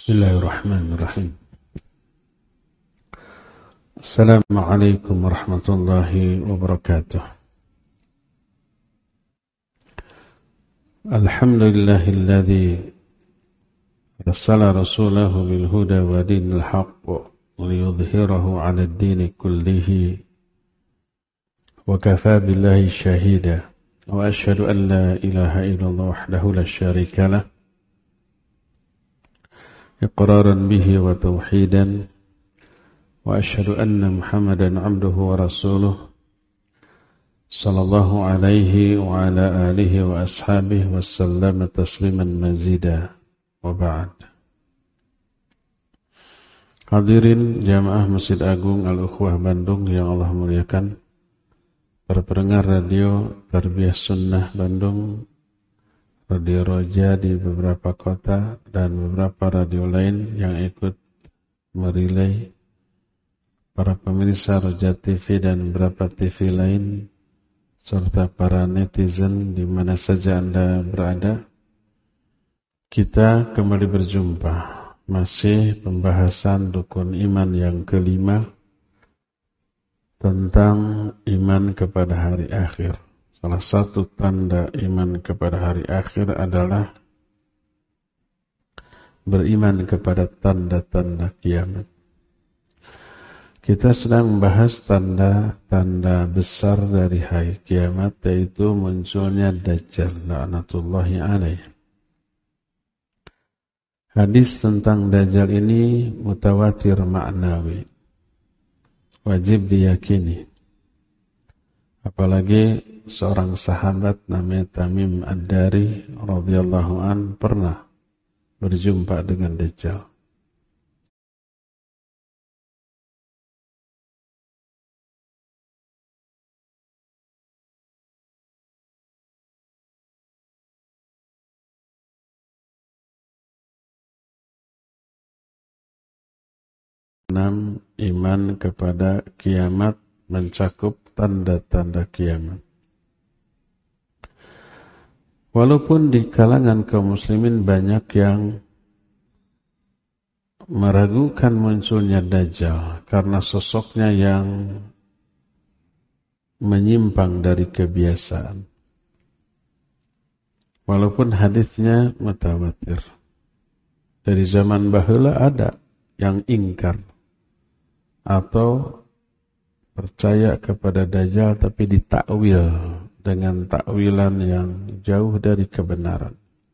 Bismillahirrahmanirrahim. Assalamualaikum warahmatullahi wabarakatuh. Alhamdulillahilladzi arsala rasulahu bil huda wa dinil haqq liyudhhirahu 'ala ad-din kullihi wa kafaa billahi shahida wa asyhadu an la ilaha illallah wahdahu la syarika lah iqraran bihi wa tauhidan wa asyhadu anna Muhammadan 'abduhu wa rasuluh sallallahu alaihi wa ala alihi wa ashabihi wa sallama tasliman mazida wa ba'd. Hadirin jamaah Masjid Agung Al-Ukhwah Bandung yang Allah muliakan, para pendengar radio Tarbiyah Sunnah Bandung, Radio Roja di beberapa kota, dan beberapa radio lain yang ikut merilai, para pemirsa Roja TV dan beberapa TV lain, serta para netizen di mana saja Anda berada. Kita kembali berjumpa, masih pembahasan rukun iman yang kelima tentang iman kepada hari akhir. Salah satu tanda iman kepada hari akhir adalah beriman kepada tanda-tanda kiamat. Kita sedang membahas tanda-tanda besar dari hari kiamat, yaitu munculnya Dajjal la'natullahi alaih. Hadis tentang Dajjal ini mutawatir ma'nawi, wajib diyakini. Apalagi seorang sahabat namanya Tamim Ad-Dari radhiyallahu an pernah berjumpa dengan Dajjal. Iman kepada kiamat mencakup tanda-tanda kiamat. Walaupun di kalangan kaum muslimin banyak yang meragukan munculnya Dajjal karena sosoknya yang menyimpang dari kebiasaan. Walaupun hadisnya mutawatir. Dari zaman baheula ada yang ingkar atau percaya kepada Dajjal tapi ditakwil dengan takwilan yang jauh dari kebenaran.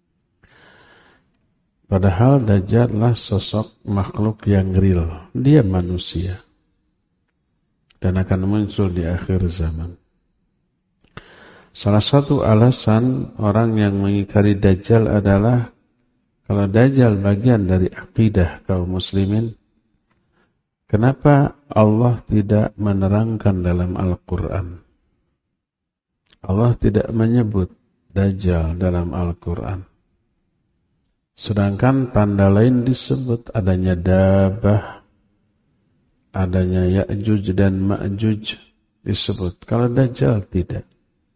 Padahal Dajjal adalah sosok makhluk yang real. Dia manusia dan akan muncul di akhir zaman. Salah satu alasan orang yang mengingkari Dajjal adalah kalau Dajjal bagian dari akidah kaum muslimin, kenapa Allah tidak menerangkan dalam Al-Quran? Allah tidak menyebut Dajjal dalam Al-Quran. Sedangkan tanda lain disebut, adanya Dabah, adanya Ya'juj dan Ma'juj disebut. Kalau Dajjal tidak.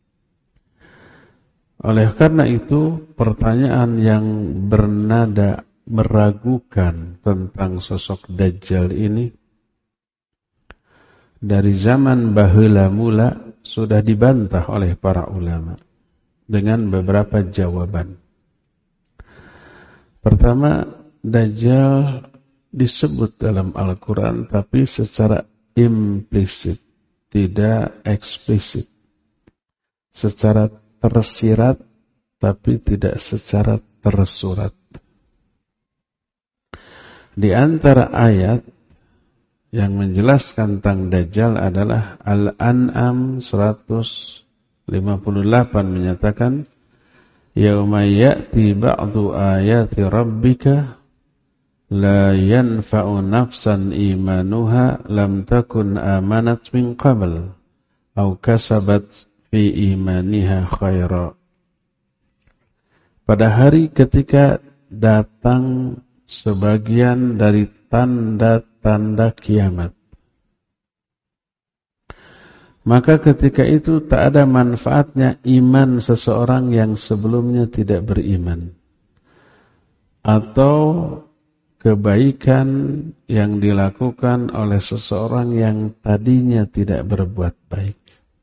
Oleh karena itu, pertanyaan yang bernada meragukan tentang sosok Dajjal ini dari zaman baheula mula sudah dibantah oleh para ulama dengan beberapa jawaban. Pertama, Dajjal disebut dalam Al-Quran tapi secara implisit, tidak eksplisit. Secara tersirat tapi tidak secara tersurat. Di antara ayat yang menjelaskan tentang Dajjal adalah Al-An'am 158 menyatakan, Yauma ya'ti ba'du ayati rabbika la yanfa'u nafsan imanuha lam takun amanat min qabl aw kasabat fi imaniha khaira. Pada hari ketika datang sebagian dari tanda-tanda kiamat, maka ketika itu tak ada manfaatnya iman seseorang yang sebelumnya tidak beriman, atau kebaikan yang dilakukan oleh seseorang yang tadinya tidak berbuat baik.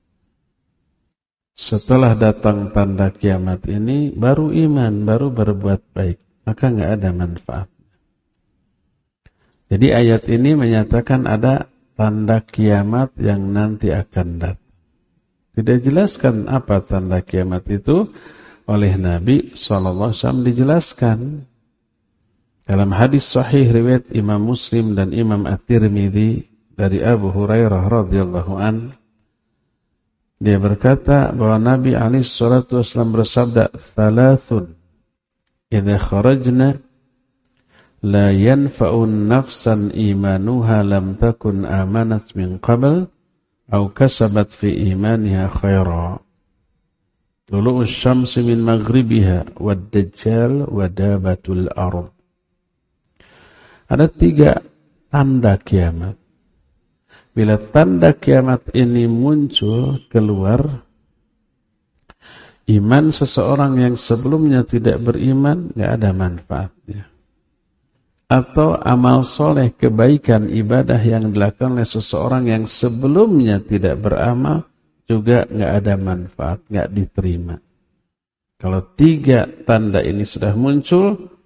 Setelah datang tanda kiamat ini, baru iman, baru berbuat baik. Maka nggak ada manfaat. Jadi ayat ini menyatakan ada tanda kiamat yang nanti akan datang. Tidak jelaskan apa tanda kiamat itu oleh Nabi SAW dijelaskan. Dalam hadis sahih riwayat Imam Muslim dan Imam At-Tirmidzi dari Abu Hurairah radhiyallahu an, dia berkata bahwa Nabi SAW bersabda, "Thalathun idza kharajna la yanfa'un nafsan imanuha lam takun amanat min qabl aw kasabat fi imaniha khaira. Tulu'us syamsi min maghribiha wad dajjal wa dabatul ard." Ada 3 tanda kiamat. Bila tanda kiamat ini muncul keluar, iman seseorang yang sebelumnya tidak beriman tidak ada manfaatnya. Atau amal soleh, kebaikan, ibadah yang dilakukan oleh seseorang yang sebelumnya tidak beramal juga tidak ada manfaat, tidak diterima. Kalau 3 tanda ini sudah muncul,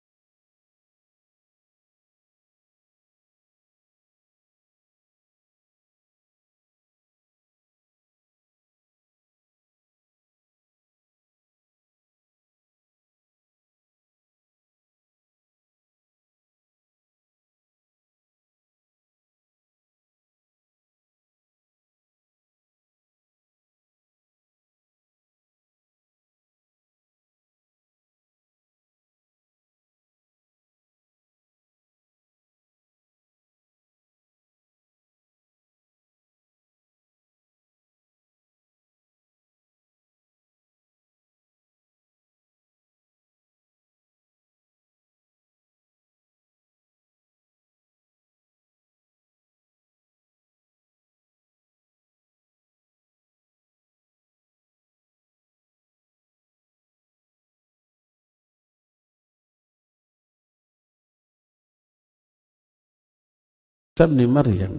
ابن مريم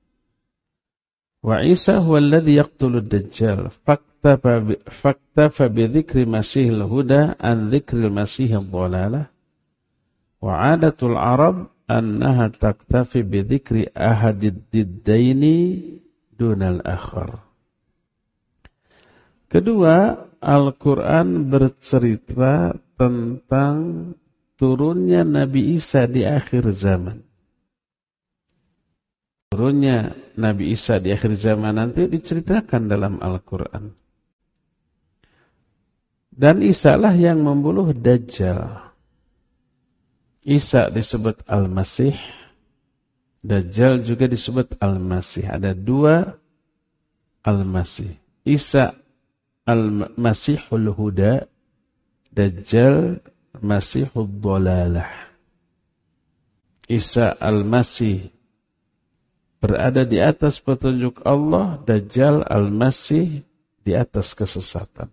وعيسى هو الذي يقتل الدجال فاكتفى بذكر مسيح الهدى عن ذكر المسيح الضلالة وعادة العرب أنها تكتفي بذكر أحد الضدين دون الآخر. Kedua, Al-Quran bercerita tentang turunnya Nabi Isa di akhir zaman. Turunnya Nabi Isa di akhir zaman nanti diceritakan dalam Al-Quran. Dan Isa lah yang membunuh Dajjal. Isa disebut Al-Masih, Dajjal juga disebut Al-Masih. Ada 2 Al-Masih. Isa Al-Masihul Huda, Dajjal Masihul Dhalalah. Isa Al-Masih berada di atas petunjuk Allah, Dajjal Al-Masih di atas kesesatan.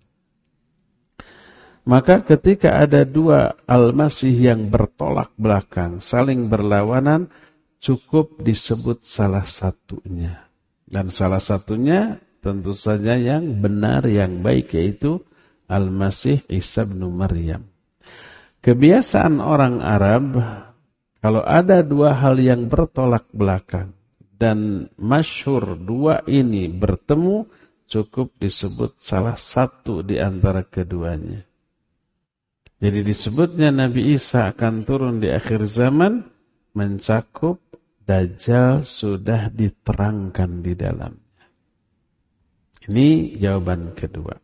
Maka ketika ada 2 Al-Masih yang bertolak belakang, saling berlawanan, cukup disebut salah satunya. Dan salah satunya tentu saja yang benar, yang baik, yaitu Al-Masih Isa bin Maryam. Kebiasaan orang Arab, kalau ada 2 hal yang bertolak belakang, dan masyhur 2 ini bertemu, cukup disebut salah satu di antara keduanya. Jadi disebutnya Nabi Isa akan turun di akhir zaman, mencakup Dajjal sudah diterangkan di dalamnya. Ini jawaban kedua.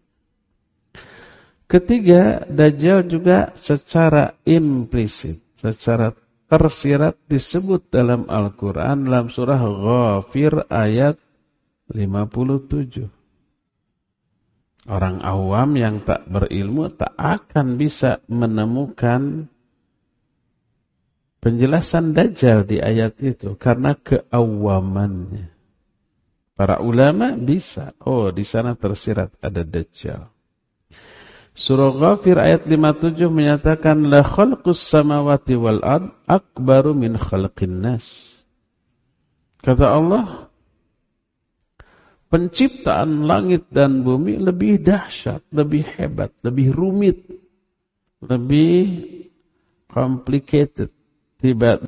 Ketiga, Dajjal juga secara implisit, secara tersirat disebut dalam Al-Quran dalam surah Ghafir ayat 57. Orang awam yang tak berilmu tak akan bisa menemukan penjelasan Dajjal di ayat itu karena keawamannya. Para ulama bisa, oh di sana tersirat ada Dajjal. Surah Ghafir ayat 57 menyatakan la khalqus samawati wal ard akbaru min khalqin nas. Kata Allah, penciptaan langit dan bumi lebih dahsyat, lebih hebat, lebih rumit, lebih complicated. Tiba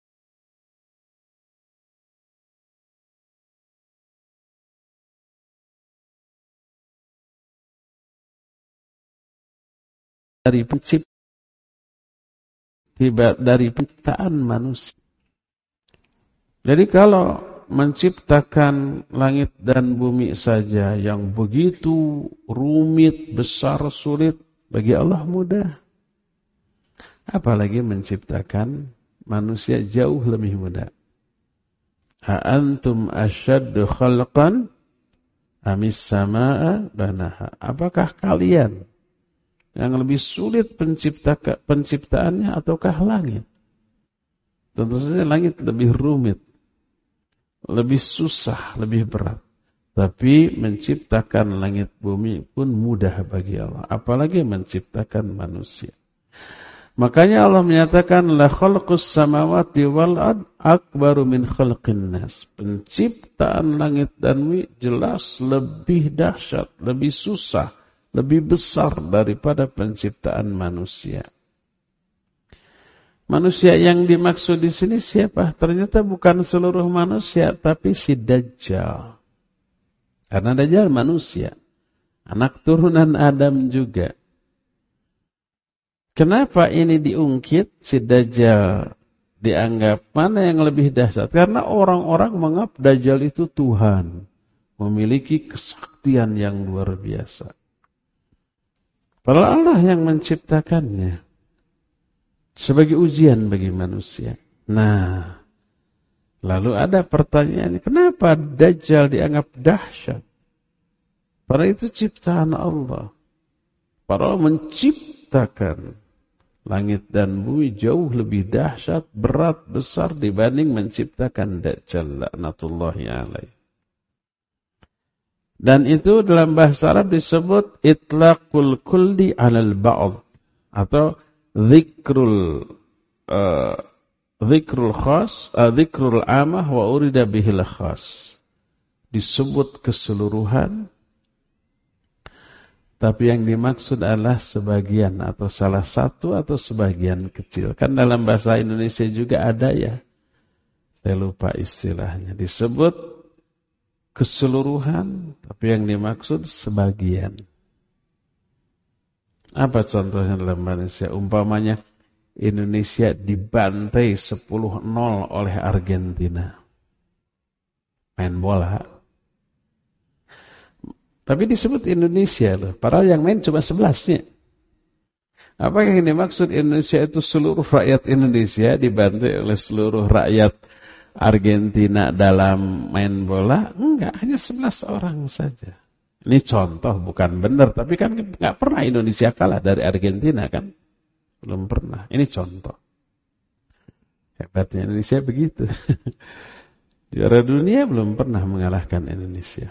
dari penciptaan manusia. Jadi kalau menciptakan langit dan bumi saja yang begitu rumit, besar, sulit, bagi Allah mudah. Apalagi menciptakan manusia jauh lebih mudah. A antum asyaddu khalqan amis samaa banaha. Apakah kalian yang lebih sulit penciptaannya ataukah langit? Tentu saja langit lebih rumit, lebih susah, lebih berat. Tapi menciptakan langit bumi pun mudah bagi Allah. Apalagi menciptakan manusia. Makanya Allah menyatakan la khalqus samawati wal ard akbaru min khalqin nas. Penciptaan langit dan bumi jelas lebih dahsyat, lebih susah, lebih besar daripada penciptaan manusia. Manusia yang dimaksud di sini siapa? Ternyata bukan seluruh manusia, tapi si Dajjal. Karena Dajjal manusia, anak turunan Adam juga. Kenapa ini diungkit? Si Dajjal dianggap mana yang lebih dahsyat? Karena orang-orang menganggap Dajjal itu Tuhan, memiliki kesaktian yang luar biasa. Padahal Allah yang menciptakannya sebagai ujian bagi manusia. Nah, lalu ada pertanyaan, kenapa Dajjal dianggap dahsyat? Padahal itu ciptaan Allah. Padahal menciptakan langit dan bumi jauh lebih dahsyat, berat, besar dibanding menciptakan Dajjal laknatullahi alaih. Dan itu dalam bahasa Arab disebut itlaqul kulli 'alal ba'd atau dzikrul khas, dzikrul amah wa urida bihil khas. Disebut keseluruhan, tapi yang dimaksud adalah sebagian atau salah satu atau sebagian kecil. Kan dalam bahasa Indonesia juga ada ya, saya lupa istilahnya, disebut keseluruhan, tapi yang dimaksud sebagian. Apa contohnya dalam Indonesia? Umpamanya Indonesia dibantai 10-0 oleh Argentina. Main bola. Tapi disebut Indonesia loh. Padahal yang main cuma 11-nya. Apakah yang dimaksud Indonesia itu seluruh rakyat Indonesia dibantai oleh seluruh rakyat Argentina dalam main bola? Enggak, hanya 11 orang saja. Ini contoh, bukan benar. Tapi kan enggak pernah Indonesia kalah dari Argentina kan? Belum pernah. Ini contoh. Hebatnya Indonesia begitu. Juara dunia belum pernah mengalahkan Indonesia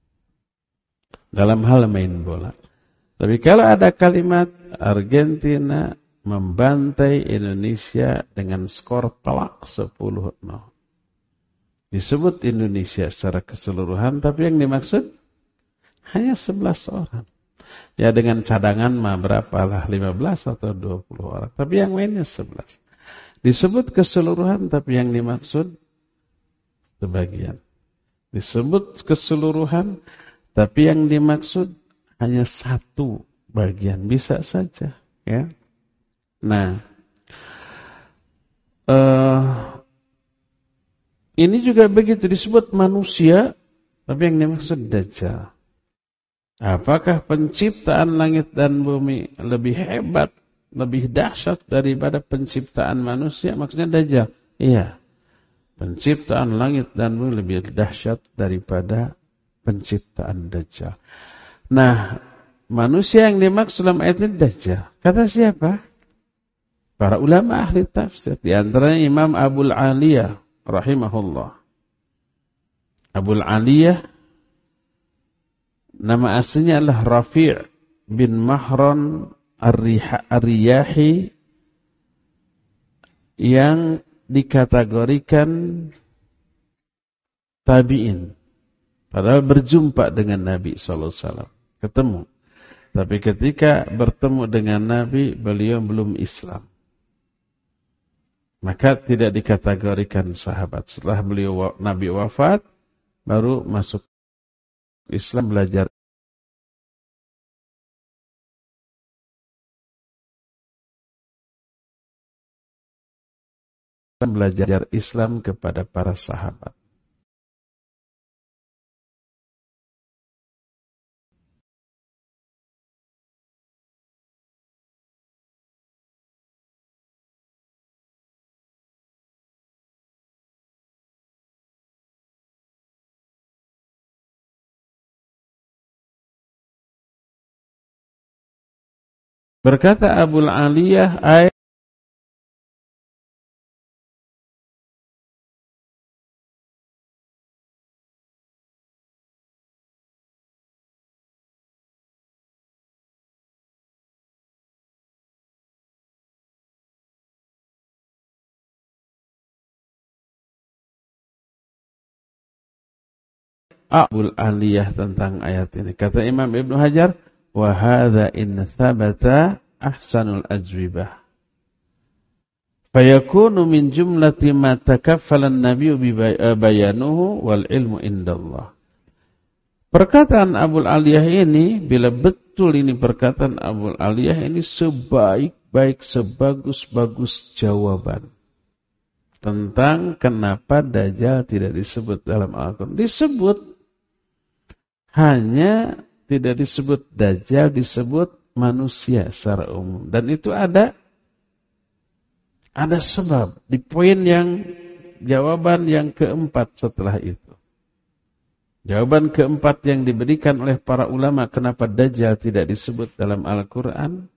dalam hal main bola. Tapi kalau ada kalimat Argentina membantai Indonesia dengan skor telak 10-0. Disebut Indonesia secara keseluruhan, tapi yang dimaksud hanya 11 orang. Ya dengan cadangan mah berapalah, 15 atau 20 orang. Tapi yang mainnya 11. Disebut keseluruhan, tapi yang dimaksud sebagian. Disebut keseluruhan, tapi yang dimaksud hanya satu bagian. Bisa saja. Ya. Nah, ini juga begitu, disebut manusia, tapi yang dimaksud Dajjal. Apakah penciptaan langit dan bumi lebih hebat, lebih dahsyat daripada penciptaan manusia? Maksudnya Dajjal. Iya. Penciptaan langit dan bumi lebih dahsyat daripada penciptaan Dajjal. Nah, manusia yang dimaksud dalam ayat ini Dajjal. Kata siapa? Para ulama ahli tafsir. Di antaranya Imam Abul Aliyah rahimahullah. Abul Aliyah nama aslinya adalah Rafi' bin Mahran Ar-Riyahi yang dikategorikan tabi'in. Padahal berjumpa dengan Nabi SAW. Ketemu. Tapi ketika bertemu dengan Nabi, beliau belum Islam. Maka tidak dikategorikan sahabat. Setelah beliau Nabi wafat, baru masuk Islam, belajar Islam kepada para sahabat. Berkata Abul Aliyah, Abul Aliyah tentang ayat ini. Kata Imam Ibnu Hajar, wa hadza in thabata ahsanul ajwibah. Fayakunu min jumlati ma takaffala an-nabiyyu bi bayanuhu wal ilmu indallah. Perkataan Abul Aliyah ini, bila betul ini perkataan Abul Aliyah ini, sebaik-baik, sebagus-bagus jawaban tentang kenapa Dajjal tidak disebut dalam Al-Quran. Disebut, hanya tidak disebut Dajjal, disebut manusia secara umum. Dan itu ada sebab di poin yang jawaban yang keempat setelah itu. Jawaban keempat yang diberikan oleh para ulama kenapa Dajjal tidak disebut dalam Al-Quran,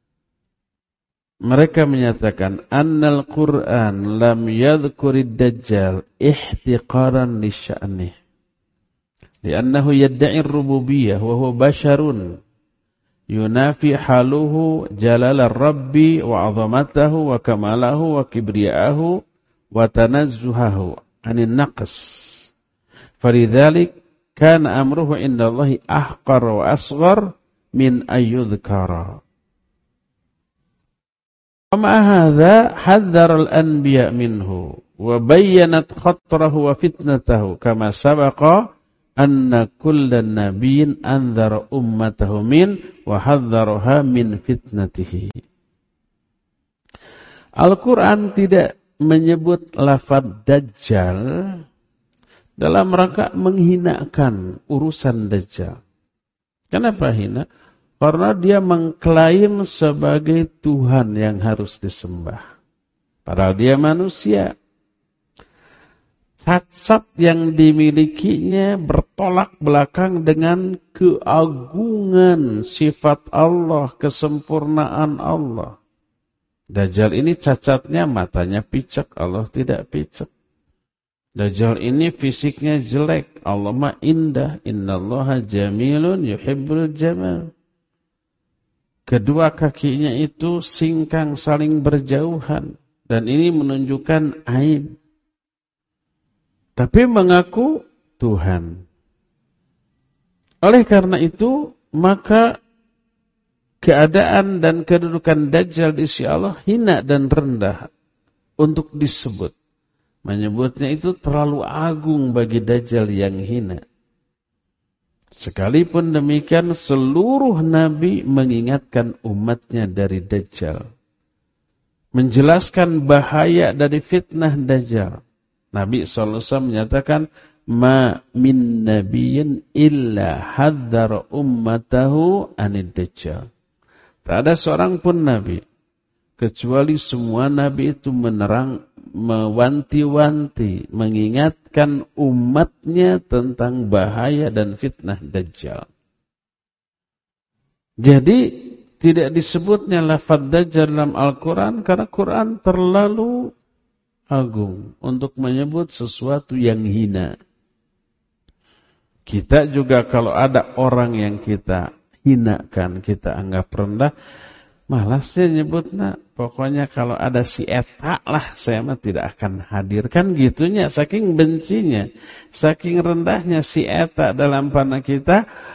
mereka menyatakan annal Quran lam yadhkurid Dajjal ihtiqaran li sya'nih. Li'annahu yadda'i ar-rububiyyah wa huwa basharun yunafi haluhu jalal ar-rabbi wa 'azamatahu wa kamalahu wa kibriya'ahu wa tanazzuhahu 'anil naqs. Falidzalik kana amruhu indallahi ahqar wa asghar min ayyudhkara. Wa ma hadza hadzara al-anbiya minhu wa bayyanat khatrahu wa fitnatahu kama sabaqa anna kullan nabiyyin anzara ummatahu min wa hadzaraha min fitnatihi. Al-Quran tidak menyebut lafaz Dajjal dalam rangka menghinakan urusan Dajjal. Kenapa hina? Karena dia mengklaim sebagai Tuhan yang harus disembah. Padahal dia manusia. Cacat yang dimilikinya bertolak belakang dengan keagungan sifat Allah, kesempurnaan Allah. Dajjal ini cacatnya matanya picek, Allah tidak picek. Dajjal ini fisiknya jelek, Allah mah indah. Innallaha jamilun yuhibbul jamal. Kedua kakinya itu singkang saling berjauhan. Dan ini menunjukkan aib. Tapi mengaku Tuhan. Oleh karena itu, maka keadaan dan kedudukan Dajjal di sisi Allah hina dan rendah untuk disebut. Menyebutnya itu terlalu agung bagi Dajjal yang hina. Sekalipun demikian, seluruh Nabi mengingatkan umatnya dari Dajjal. Menjelaskan bahaya dari fitnah Dajjal. Nabi SAW menyatakan, ma min nabiyyin illa hadzara ummatahu anid Dajjal. Tak ada seorang pun Nabi, kecuali semua Nabi itu mewanti-wanti, mengingatkan umatnya tentang bahaya dan fitnah Dajjal. Jadi, tidak disebutnya lafaz Dajjal dalam Al-Quran, karena Quran terlalu agung untuk menyebut sesuatu yang hina. Kita juga kalau ada orang yang kita hinakan, kita anggap rendah. Malasnya nyebutnya, pokoknya kalau ada si eta lah, saya mah tidak akan hadirkan gitunya, saking bencinya, saking rendahnya si eta dalam pandangan kita,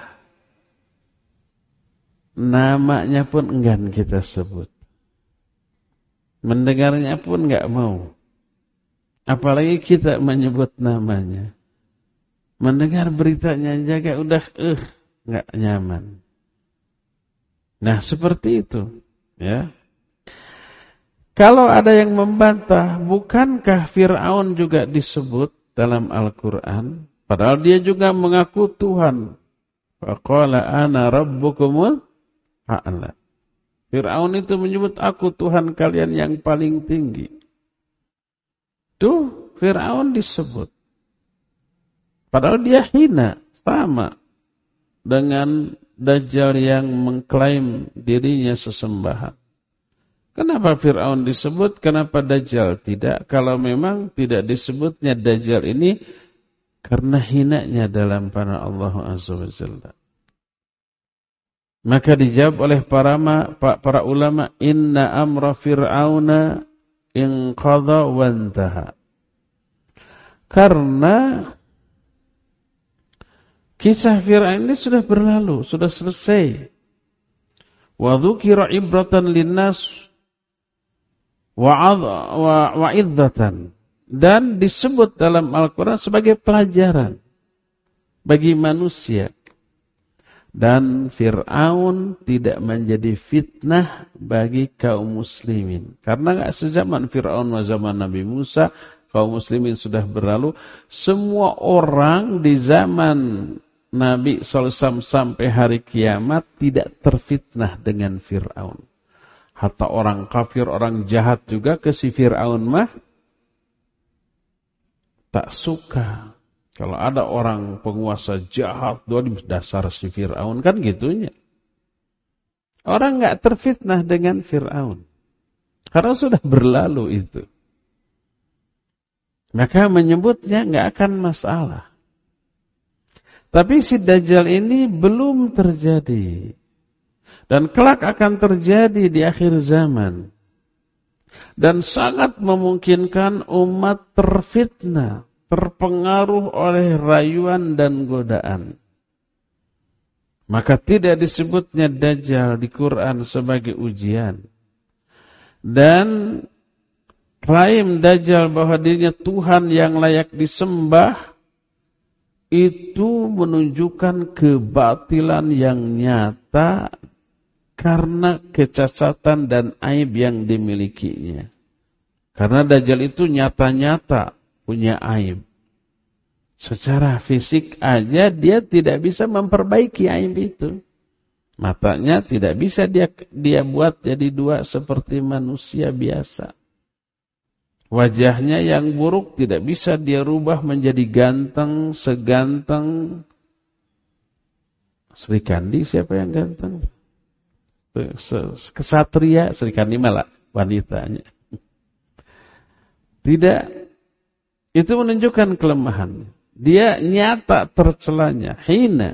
namanya pun enggan kita sebut. Mendengarnya pun enggak mau. Apalagi kita menyebut namanya. Mendengar beritanya jaga udah enggak nyaman. Nah, seperti itu. Ya. Kalau ada yang membantah, bukankah Fir'aun juga disebut dalam Al-Quran? Padahal dia juga mengaku Tuhan. Faqala ana rabbukumul a'la. Fir'aun itu menyebut aku Tuhan kalian yang paling tinggi. Tuh, Fir'aun disebut. Padahal dia hina, sama dengan Dajjal yang mengklaim dirinya sesembahan. Kenapa Fir'aun disebut? Kenapa Dajjal tidak? Kalau memang tidak disebutnya Dajjal ini karena hinanya dalam pandangan Allah Azza wa Jalla. Maka dijawab oleh para ulama, inna amra Fir'auna inqadha wa intaha. Karena kisah Fir'aun ini sudah berlalu, sudah selesai. Wa dzukira ibratan linnas wa idzatan, dan disebut dalam Al-Qur'an sebagai pelajaran bagi manusia. Dan Fir'aun tidak menjadi fitnah bagi kaum muslimin. Karena enggak sezaman Fir'aun wa zaman Nabi Musa, kaum muslimin sudah berlalu. Semua orang di zaman Nabi SAW sampai hari kiamat tidak terfitnah dengan Fir'aun. Hatta orang kafir, orang jahat juga ke si Fir'aun mah tak suka. Kalau ada orang penguasa jahat, di dasar si Fir'aun, kan gitunya. Orang enggak terfitnah dengan Fir'aun. Karena sudah berlalu itu. Maka menyebutnya enggak akan masalah. Tapi si Dajjal ini belum terjadi. Dan kelak akan terjadi di akhir zaman. Dan sangat memungkinkan umat terfitnah, terpengaruh oleh rayuan dan godaan. Maka tidak disebutnya Dajjal di Quran sebagai ujian. Dan klaim Dajjal bahwa dirinya Tuhan yang layak disembah, itu menunjukkan kebatilan yang nyata karena kecacatan dan aib yang dimilikinya. Karena Dajjal itu nyata-nyata punya aib. Secara fisik aja dia tidak bisa memperbaiki aib itu. Matanya tidak bisa dia buat jadi dua seperti manusia biasa. Wajahnya yang buruk tidak bisa dia rubah menjadi ganteng, seganteng Sri Kandi. Siapa yang ganteng? Kesatria, Sri Kandi malah wanitanya. Tidak. Itu menunjukkan kelemahan. Dia nyata tercelanya, hina.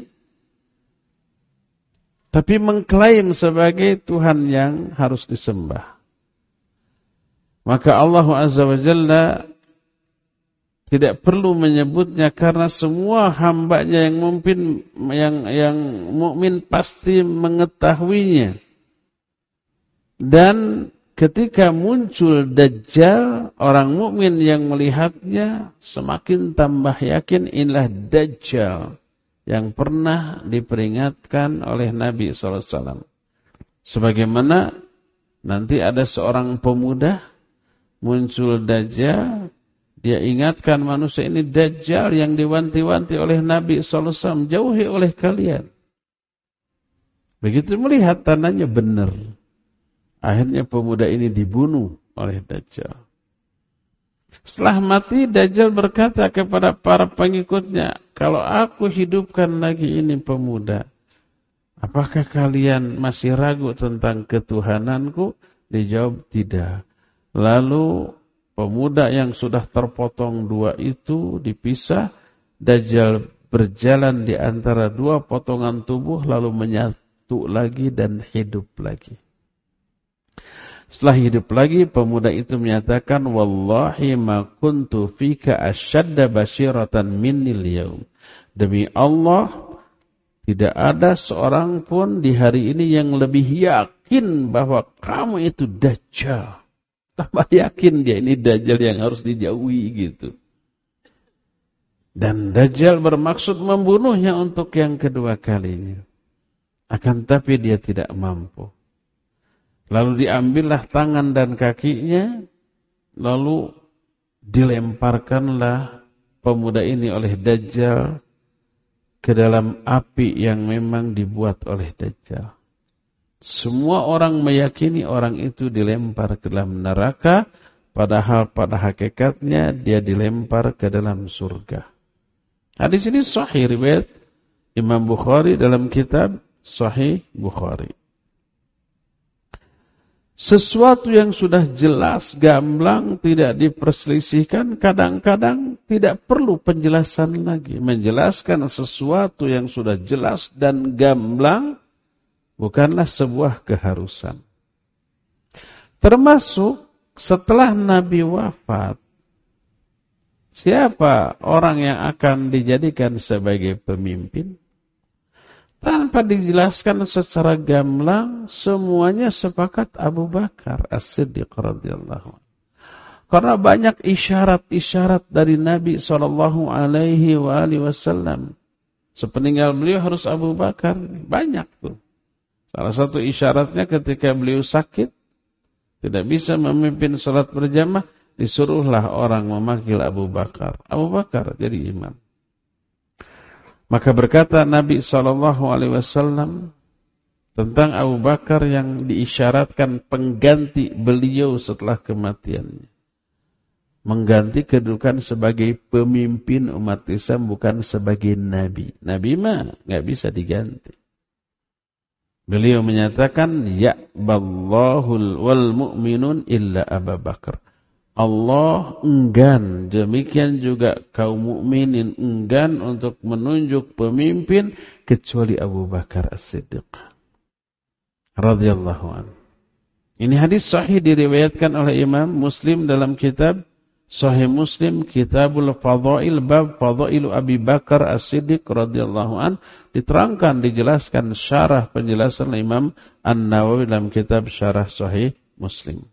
Tapi mengklaim sebagai Tuhan yang harus disembah. Maka Allah Azza wa Jalla tidak perlu menyebutnya karena semua hambanya yang mukmin pasti mengetahuinya. Dan ketika muncul Dajjal, orang mukmin yang melihatnya semakin tambah yakin inilah Dajjal yang pernah diperingatkan oleh Nabi SAW. Sebagaimana nanti ada seorang pemuda muncul Dajjal, dia ingatkan manusia ini Dajjal yang diwanti-wanti oleh Nabi SAW, jauhi oleh kalian. Begitu melihat tandanya benar. Akhirnya pemuda ini dibunuh oleh Dajjal. Setelah mati, Dajjal berkata kepada para pengikutnya, kalau aku hidupkan lagi ini pemuda, apakah kalian masih ragu tentang ketuhananku? Dijawab tidak. Lalu pemuda yang sudah terpotong dua itu dipisah. Dajjal berjalan di antara dua potongan tubuh lalu menyatu untuk lagi dan hidup lagi. Setelah hidup lagi, pemuda itu menyatakan, Wallahi ma kuntu fika asyadda basyiratan minnil yaum. Demi Allah, tidak ada seorang pun di hari ini yang lebih yakin bahwa kamu itu Dajjal. Tambah yakin dia ini Dajjal yang harus dijauhi gitu. Dan Dajjal bermaksud membunuhnya untuk yang kedua kalinya. Akan tapi dia tidak mampu. Lalu diambillah tangan dan kakinya, lalu dilemparkanlah pemuda ini oleh Dajjal ke dalam api yang memang dibuat oleh Dajjal. Semua orang meyakini orang itu dilempar ke dalam neraka, padahal pada hakikatnya dia dilempar ke dalam surga. Hadis ini sahih riwayat Imam Bukhari dalam kitab Sahih Bukhari. Sesuatu yang sudah jelas, gamblang, tidak diperselisihkan, kadang-kadang tidak perlu penjelasan lagi. Menjelaskan sesuatu yang sudah jelas dan gamblang bukanlah sebuah keharusan. Termasuk setelah Nabi wafat, siapa orang yang akan dijadikan sebagai pemimpin? Tanpa dijelaskan secara gamblang, semuanya sepakat Abu Bakar As-Siddiq radhiyallahu anhu. Karena banyak isyarat-isyarat dari Nabi SAW. Sepeninggal beliau harus Abu Bakar. Banyak tuh. Salah satu isyaratnya ketika beliau sakit, tidak bisa memimpin salat berjamaah, disuruhlah orang memanggil Abu Bakar. Abu Bakar jadi imam. Maka berkata Nabi SAW tentang Abu Bakar yang diisyaratkan pengganti beliau setelah kematiannya. Mengganti kedudukan sebagai pemimpin umat Islam, bukan sebagai Nabi. Nabi mah nggak bisa diganti. Beliau menyatakan, Ya'ballahul wal mu'minun illa Abu Bakar. Allah enggan, demikian juga kaum mukminin enggan untuk menunjuk pemimpin kecuali Abu Bakar As-Siddiq radhiyallahu anhu. Ini hadis sahih diriwayatkan oleh Imam Muslim dalam kitab Sahih Muslim, Kitabul Fadail, bab Fadailu Abi Bakar As-Siddiq radhiyallahu anhu, diterangkan, dijelaskan syarah penjelasan Imam An-Nawawi dalam kitab Syarah Sahih Muslim.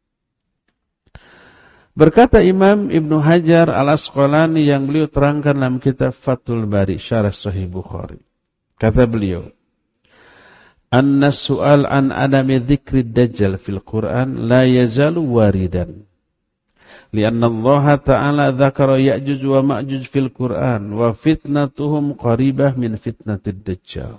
Berkata Imam Ibnu Hajar Al-Asqalani yang beliau terangkan dalam kitab Fathul Bari, Syarah Sahih Bukhari. Kata beliau, Anna su'al an adami dzikri Dajjal fil Qur'an la yazalu waridan. Lianna Allah Ta'ala dzakara Ya'juj wa Ma'juj fil Qur'an wa fitnatuhum qaribah min fitnatid Dajjal.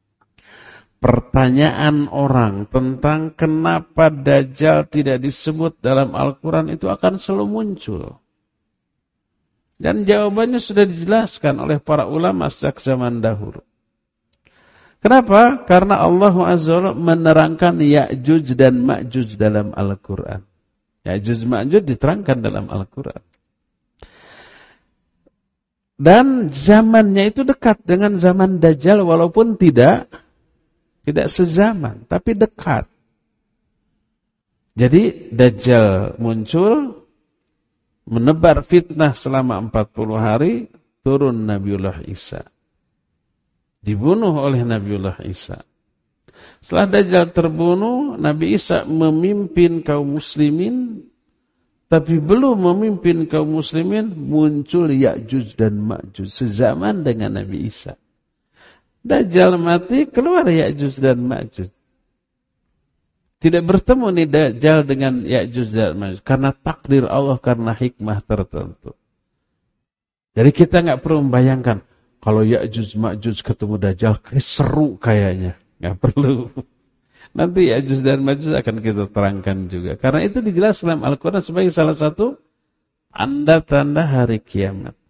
Pertanyaan orang tentang kenapa Dajjal tidak disebut dalam Al-Quran itu akan selalu muncul. Dan jawabannya sudah dijelaskan oleh para ulama sejak zaman dahulu. Kenapa? Karena Allah Azza wa Jalla menerangkan Ya'juj dan Ma'juj dalam Al-Quran. Ya'juj Ma'juj diterangkan dalam Al-Quran. Dan zamannya itu dekat dengan zaman Dajjal walaupun tidak sezaman, tapi dekat. Jadi Dajjal muncul, menebar fitnah selama 40 hari, turun Nabiullah Isa. Dibunuh oleh Nabiullah Isa. Setelah Dajjal terbunuh, Nabi Isa memimpin kaum muslimin, tapi belum memimpin kaum muslimin, muncul Ya'juj dan Ma'juj sezaman dengan Nabi Isa. Dajjal mati, keluar Ya'juj dan Ma'juj. Tidak bertemu nih Dajjal dengan Ya'juj dan Ma'juj karena takdir Allah, karena hikmah tertentu. Jadi kita nggak perlu membayangkan kalau Ya'juj Ma'juj ketemu Dajjal, seru kayaknya. Nggak perlu. Nanti Ya'juj dan Ma'juj akan kita terangkan juga. Karena itu dijelaskan dalam Al-Quran sebagai salah satu tanda-tanda hari kiamat.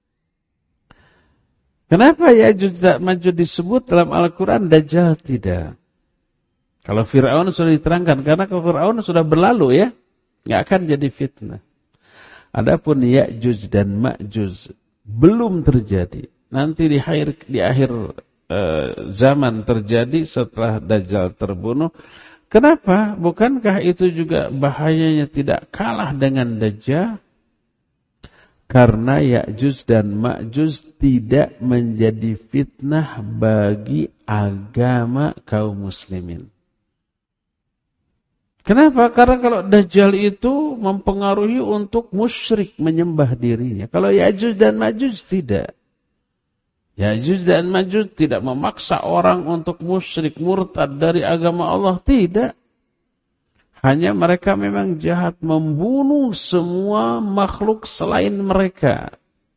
Kenapa Ya'juj dan Ma'juj disebut dalam Al-Quran, Dajjal tidak? Kalau Fir'aun sudah diterangkan, karena kalau Fir'aun sudah berlalu ya, nggak akan jadi fitnah. Adapun Ya'juj dan Ma'juj belum terjadi. Nanti di akhir zaman terjadi setelah Dajjal terbunuh. Kenapa? Bukankah itu juga bahayanya tidak kalah dengan Dajjal? Karena Ya'juj dan Ma'juj tidak menjadi fitnah bagi agama kaum muslimin. Kenapa? Karena kalau Dajjal itu mempengaruhi untuk musyrik menyembah dirinya. Kalau Ya'juj dan Ma'juj tidak. Ya'juj dan Ma'juj tidak memaksa orang untuk musyrik murtad dari agama Allah, tidak. Hanya mereka memang jahat membunuh semua makhluk selain mereka.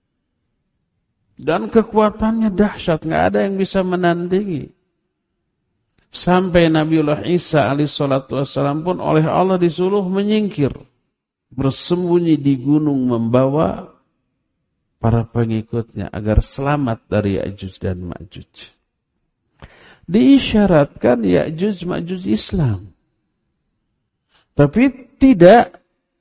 Dan kekuatannya dahsyat, nggak ada yang bisa menandingi. Sampai Nabiullah Isa alaihissalatu wassalam pun oleh Allah disuruh menyingkir, bersembunyi di gunung membawa para pengikutnya agar selamat dari Ya'juj dan Ma'juj. Diisyaratkan Ya'juj Ma'juj Islam. Tapi tidak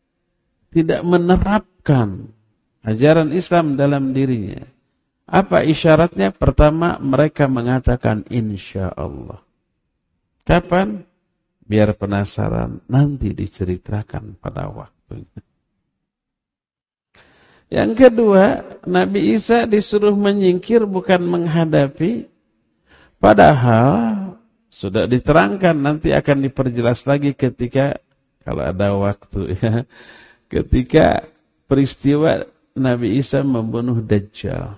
menerapkan ajaran Islam dalam dirinya. Apa isyaratnya? Pertama, mereka mengatakan insya Allah. Kapan? Biar penasaran, nanti diceritakan pada waktunya. Yang kedua, Nabi Isa disuruh menyingkir bukan menghadapi. Padahal sudah diterangkan, nanti akan diperjelas lagi ketika, kalau ada waktu ya, ketika peristiwa Nabi Isa membunuh Dajjal.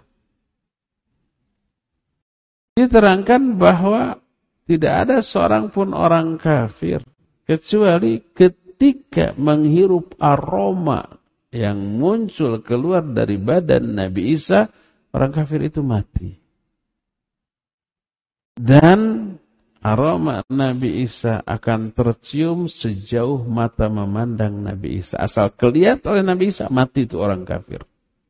Diterangkan bahwa tidak ada seorang pun orang kafir kecuali ketika menghirup aroma yang muncul keluar dari badan Nabi Isa, orang kafir itu mati. Dan aroma Nabi Isa akan tercium sejauh mata memandang Nabi Isa. Asal kelihatan oleh Nabi Isa, mati itu orang kafir.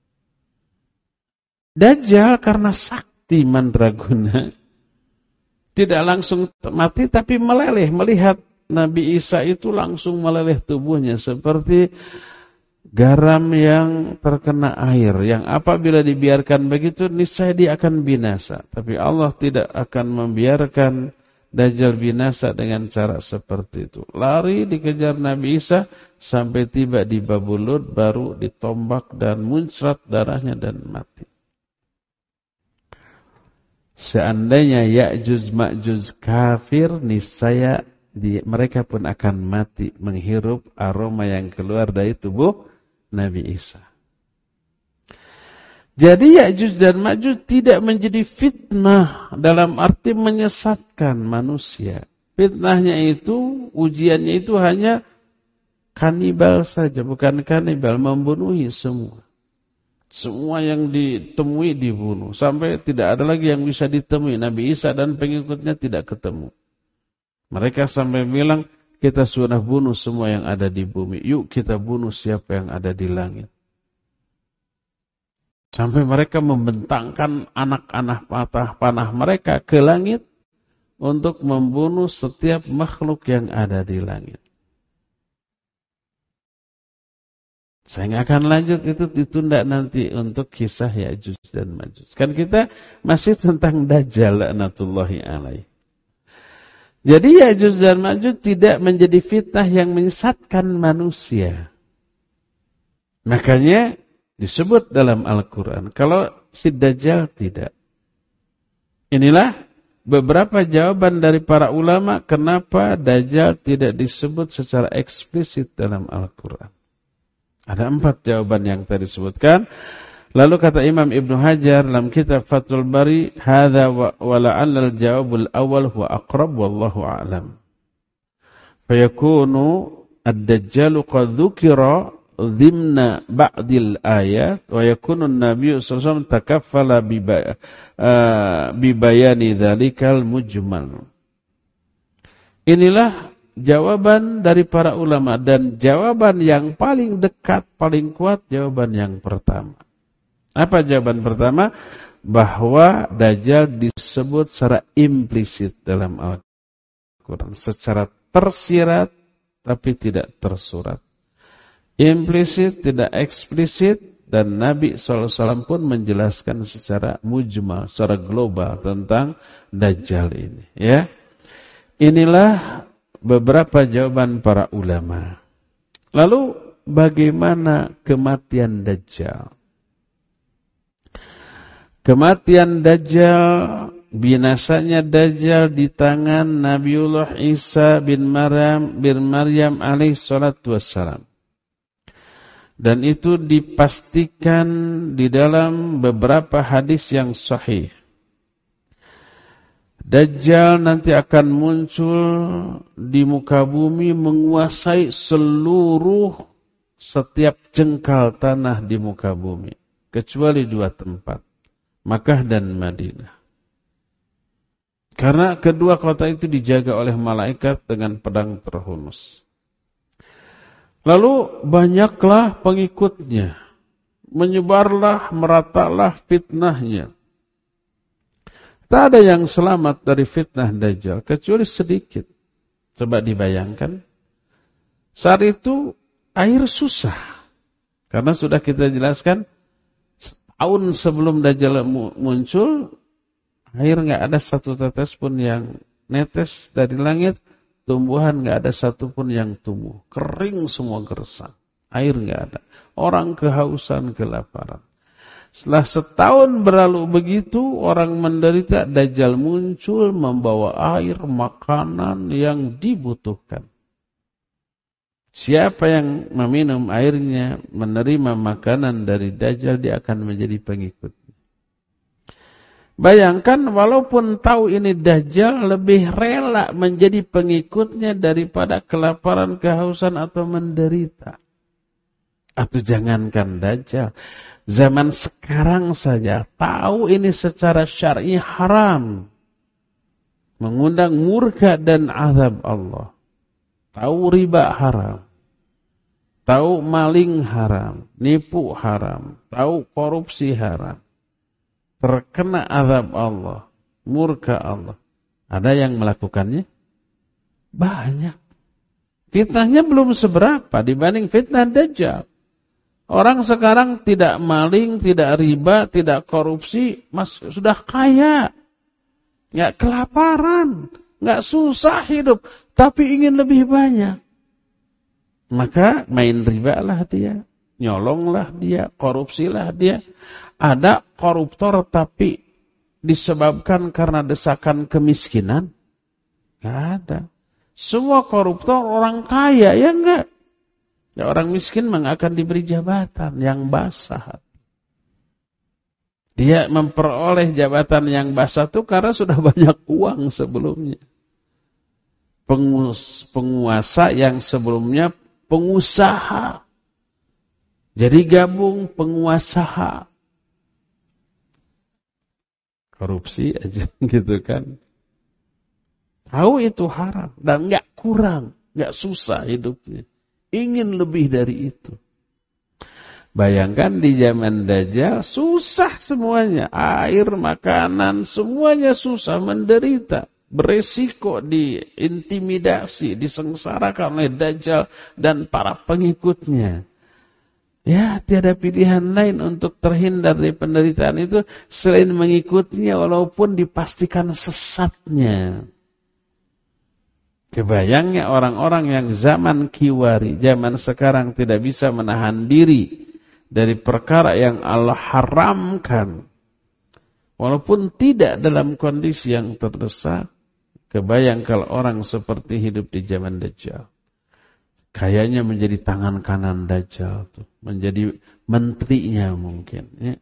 Dajjal karena sakti mandraguna, tidak langsung mati tapi meleleh. Melihat Nabi Isa itu langsung meleleh tubuhnya seperti garam yang terkena air, yang apabila dibiarkan begitu niscaya dia akan binasa. Tapi Allah tidak akan membiarkan Dajjal binasa dengan cara seperti itu. Lari dikejar Nabi Isa sampai tiba di Babulud, baru ditombak dan muncrat darahnya dan mati. Seandainya Ya'juj Ma'juj kafir, niscaya mereka pun akan mati menghirup aroma yang keluar dari tubuh Nabi Isa. Jadi Ya'juj dan Ma'juj tidak menjadi fitnah dalam arti menyesatkan manusia. Fitnahnya itu, ujiannya itu hanya kanibal saja, bukan kanibal, membunuhi semua. Semua yang ditemui dibunuh. Sampai tidak ada lagi yang bisa ditemui. Nabi Isa dan pengikutnya tidak ketemu. Mereka sampai bilang, kita sudah bunuh semua yang ada di bumi. Yuk kita bunuh siapa yang ada di langit. Sampai mereka membentangkan anak-anak panah mereka ke langit untuk membunuh setiap makhluk yang ada di langit. Saya nggak akan lanjut, itu ditunda nanti untuk kisah Ya'juj dan Ma'juj. Kan kita masih tentang Dajjal laknatullahi alaih. Jadi Ya'juj dan Ma'juj tidak menjadi fitnah yang menyesatkan manusia. Makanya disebut dalam Al-Quran. Kalau si Dajjal tidak. Inilah beberapa jawaban dari para ulama kenapa Dajjal tidak disebut secara eksplisit dalam Al-Quran. Ada 4 jawaban yang tadi disebutkan. Lalu kata Imam Ibnu Hajar dalam kitab Fathul Bari, hadza wa la'alla al-jawabul awal huwa aqrab wallahu a'lam. Fayakunu ad-dajjalu qad dzukira dhimna ba'dil ayat wa yakunu an-nabiy sallallahu alaihi wasallam takaffala bi bayani dzalikal mujmal. Inilah jawaban dari para ulama, dan jawaban yang paling dekat, paling kuat, jawaban yang pertama. Apa jawaban pertama? Bahwa Dajjal disebut secara implisit dalam Al-Quran. Secara tersirat, tapi tidak tersurat. Implisit, tidak eksplisit, dan Nabi SAW pun menjelaskan secara mujmal, secara global tentang Dajjal ini. Ya, inilah beberapa jawaban para ulama. Lalu bagaimana kematian Dajjal? Kematian Dajjal, binasanya Dajjal di tangan Nabiullah Isa bin Maryam alaihi salatu wassalam. Dan itu dipastikan di dalam beberapa hadis yang sahih. Dajjal nanti akan muncul di muka bumi menguasai setiap jengkal tanah di muka bumi. Kecuali 2 tempat. Makkah dan Madinah. Karena kedua kota itu dijaga oleh malaikat dengan pedang terhunus. Lalu banyaklah pengikutnya. Menyebarlah, meratalah fitnahnya. Tak ada yang selamat dari fitnah Dajjal, kecuali sedikit. Coba dibayangkan. Saat itu air susah. Karena sudah kita jelaskan, tahun sebelum Dajjal muncul, air nggak ada satu tetes pun yang netes dari langit, tumbuhan nggak ada satu pun yang tumbuh, kering semua gersang, air nggak ada, orang kehausan, kelaparan. Setelah setahun berlalu begitu, orang menderita, Dajjal muncul membawa air, makanan yang dibutuhkan. Siapa yang meminum airnya, menerima makanan dari Dajjal, dia akan menjadi pengikut. Bayangkan walaupun tahu ini Dajjal, lebih rela menjadi pengikutnya daripada kelaparan, kehausan atau menderita. Atau jangankan Dajjal, zaman sekarang saja tahu ini secara syar'i haram, mengundang murka dan azab Allah. Tahu riba haram, tahu maling haram, nipu haram, tahu korupsi haram, terkena azab Allah, murka Allah. Ada yang melakukannya? Banyak. Fitnahnya belum seberapa dibanding fitnah Dajjal. Orang sekarang tidak maling, tidak riba, tidak korupsi, sudah kaya. Nggak kelaparan, nggak susah hidup, tapi ingin lebih banyak. Maka main riba lah dia, nyolonglah dia, korupsilah dia. Ada koruptor tapi disebabkan karena desakan kemiskinan? Nggak ada. Semua koruptor orang kaya, ya enggak? Ya, orang miskin akan diberi jabatan yang basah. Dia memperoleh jabatan yang basah itu karena sudah banyak uang sebelumnya. Penguasa yang sebelumnya pengusaha. Jadi gabung pengusaha. Korupsi aja gitu kan. Tahu itu haram dan enggak kurang, enggak susah hidupnya. Ingin lebih dari itu. Bayangkan di zaman Dajjal susah semuanya. Air, makanan, semuanya susah, menderita. Beresiko diintimidasi, disengsarakan oleh Dajjal dan para pengikutnya. Ya, tiada pilihan lain untuk terhindar dari penderitaan itu selain mengikutinya walaupun dipastikan sesatnya. Kebayangnya orang-orang yang zaman kiwari, zaman sekarang tidak bisa menahan diri dari perkara yang Allah haramkan. Walaupun tidak dalam kondisi yang terdesak, kebayang kalau orang seperti hidup di zaman Dajjal. Kayaknya menjadi tangan kanan Dajjal, tuh, menjadi menterinya mungkin. Ya.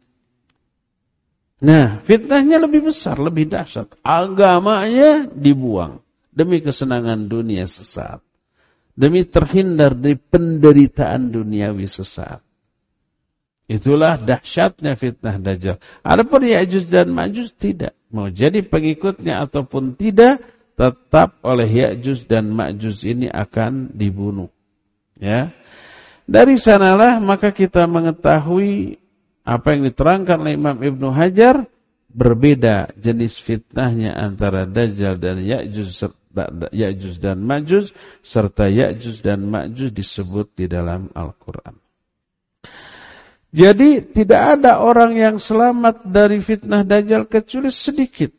Nah, fitnahnya lebih besar, lebih dahsyat. Agamanya dibuang. Demi kesenangan dunia sesaat. Demi terhindar dari penderitaan duniawi sesaat. Itulah dahsyatnya fitnah Dajjal. Adapun Ya'juj dan Ma'juj tidak. Mau jadi pengikutnya ataupun tidak, tetap oleh Ya'juj dan Ma'juj ini akan dibunuh. Ya. Dari sanalah maka kita mengetahui apa yang diterangkan oleh Imam Ibnu Hajar, berbeda jenis fitnahnya antara Dajjal dan Ya'juj dan Ma'juj, serta Ya'juj dan Ma'juj disebut di dalam Al-Quran. Jadi tidak ada orang yang selamat dari fitnah Dajjal kecuali sedikit.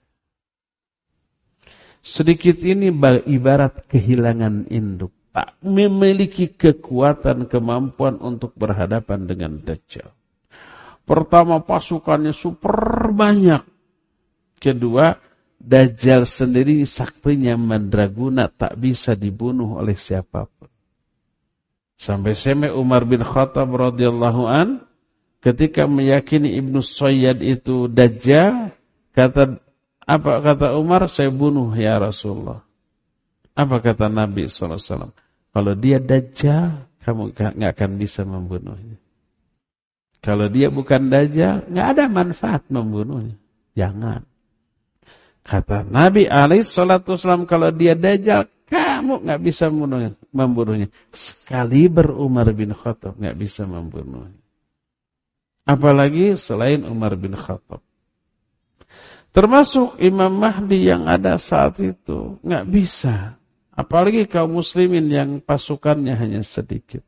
Sedikit ini ibarat kehilangan induk. Tak memiliki kekuatan, kemampuan untuk berhadapan dengan Dajjal. Pertama, pasukannya super banyak. Kedua, Dajjal sendiri saktinya mandraguna, tak bisa dibunuh oleh siapapun. Sampai-sampai Umar bin Khattab radhiyallahu an ketika meyakini Ibnu Sayyad itu Dajjal, apa kata Umar? Saya bunuh ya Rasulullah. Apa kata Nabi SAW? Kalau dia Dajjal, kamu nggak akan bisa membunuhnya. Kalau dia bukan Dajjal, nggak ada manfaat membunuhnya. Jangan. Kata Nabi SAW, kalau dia Dajjal, kamu nggak bisa membunuhnya. Sekali Umar bin Khattab nggak bisa membunuhnya. Apalagi selain Umar bin Khattab. Termasuk Imam Mahdi yang ada saat itu nggak bisa. Apalagi kaum muslimin yang pasukannya hanya sedikit.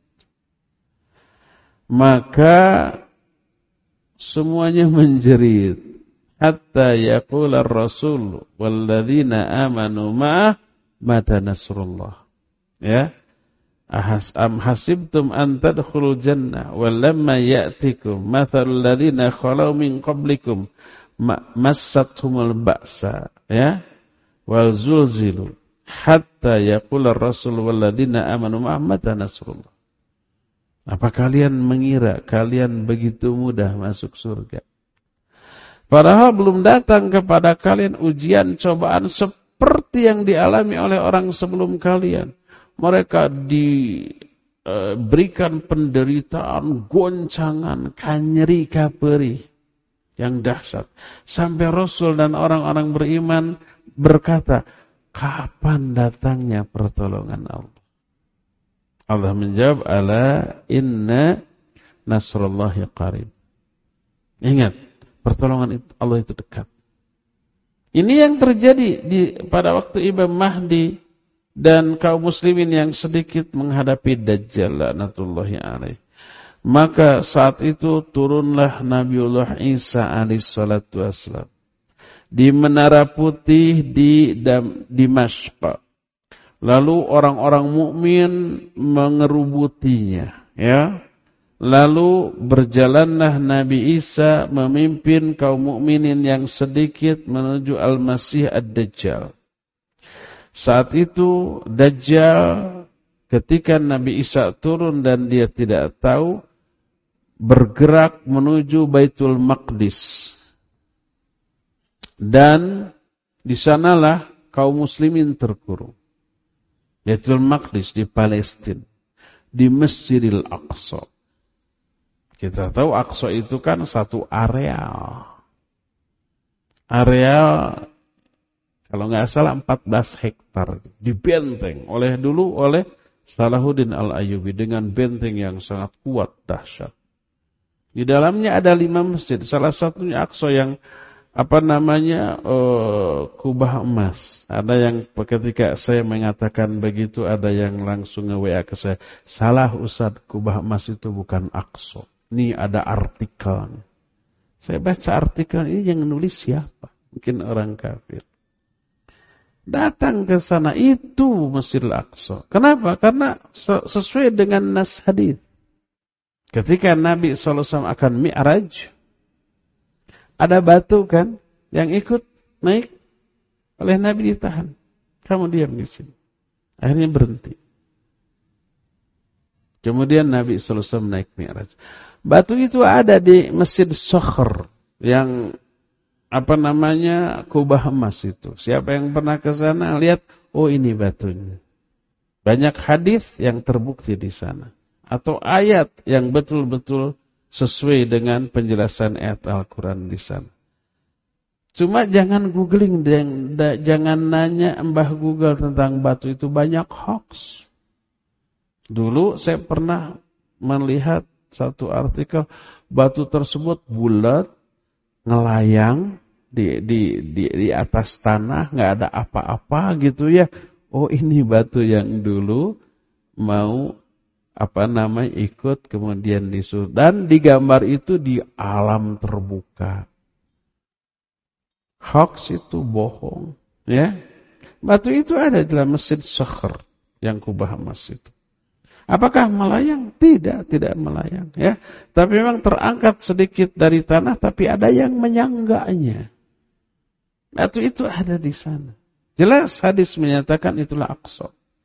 Maka semuanya menjerit. Hatta yaqula ar-rasul walladzina amanu ma'ah mata nasrullah. Ya. Am hasibtum an tadkhulul jannah walamma ya'tikum mathalul ladzina khalau min qablikum massathumul ba'sa ya wal zulzilu hatta yaqula ar-rasul walladzina amanu ma'ah mata nasrullah. Apa kalian mengira kalian begitu mudah masuk surga? Padahal belum datang kepada kalian ujian cobaan seperti yang dialami oleh orang sebelum kalian. Mereka diberikan penderitaan, goncangan, nyeri perih yang dahsyat. Sampai Rasul dan orang-orang beriman berkata, kapan datangnya pertolongan Allah? Allah menjawab, ala inna nasrullahi qarib. Ingat, pertolongan Allah itu dekat. Ini yang terjadi pada waktu Imam Mahdi dan kaum muslimin yang sedikit menghadapi Dajjal laknatullahi alaih. Maka saat itu turunlah Nabiullah Isa alaihissalatu wassalam di Menara Putih di Dimashq. Lalu orang-orang mukmin mengerubutinya, ya. Lalu berjalanlah Nabi Isa memimpin kaum mukminin yang sedikit menuju Al-Masih Ad-Dajjal. Saat itu Dajjal ketika Nabi Isa turun dan dia tidak tahu, bergerak menuju Baitul Maqdis. Dan di sanalah kaum muslimin terkurung. Baitul Maqdis di Palestina, di Masjidil Aqsa. Kita tahu Aqsa itu kan satu areal. Areal kalau nggak salah 14 hektar, dibenteng oleh Salahuddin Al-Ayyubi dengan benteng yang sangat kuat, dahsyat. Di dalamnya ada 5 masjid, salah satunya Aqsa yang kubah emas. Ada yang ketika saya mengatakan begitu, ada yang langsung nge-WA ke saya, salah Ustaz, kubah emas itu bukan Aqsa. Ini ada artikel. Saya baca artikel ini, yang nulis siapa? Mungkin orang kafir. Datang ke sana, itu Masjidil Aqsa. Kenapa? Karena sesuai dengan nas hadis. Ketika Nabi SAW akan mi'raj, ada batu kan yang ikut naik oleh Nabi, ditahan. Kamu diam di sini. Akhirnya berhenti. Kemudian Nabi SAW naik mi'raj. Batu itu ada di Masjid Sokhr yang kubah emas itu. Siapa yang pernah ke sana lihat, oh ini batunya. Banyak hadis yang terbukti di sana atau ayat yang betul-betul sesuai dengan penjelasan ayat Al-Quran di sana. Cuma jangan googling, jangan nanya Mbah Google tentang batu itu, banyak hoax. Dulu saya pernah melihat satu artikel, batu tersebut bulat, ngelayang di atas tanah, nggak ada apa-apa gitu ya. Oh ini batu yang dulu mau ikut kemudian disuruh. Dan di gambar itu di alam terbuka. Hoax itu bohong. Ya. Batu itu ada dalam Masjid Sakhr yang kubah emas itu. Apakah melayang? Tidak melayang. Ya. Tapi memang terangkat sedikit dari tanah, tapi ada yang menyangganya. Batu itu ada di sana. Jelas hadis menyatakan itulah Aqsa.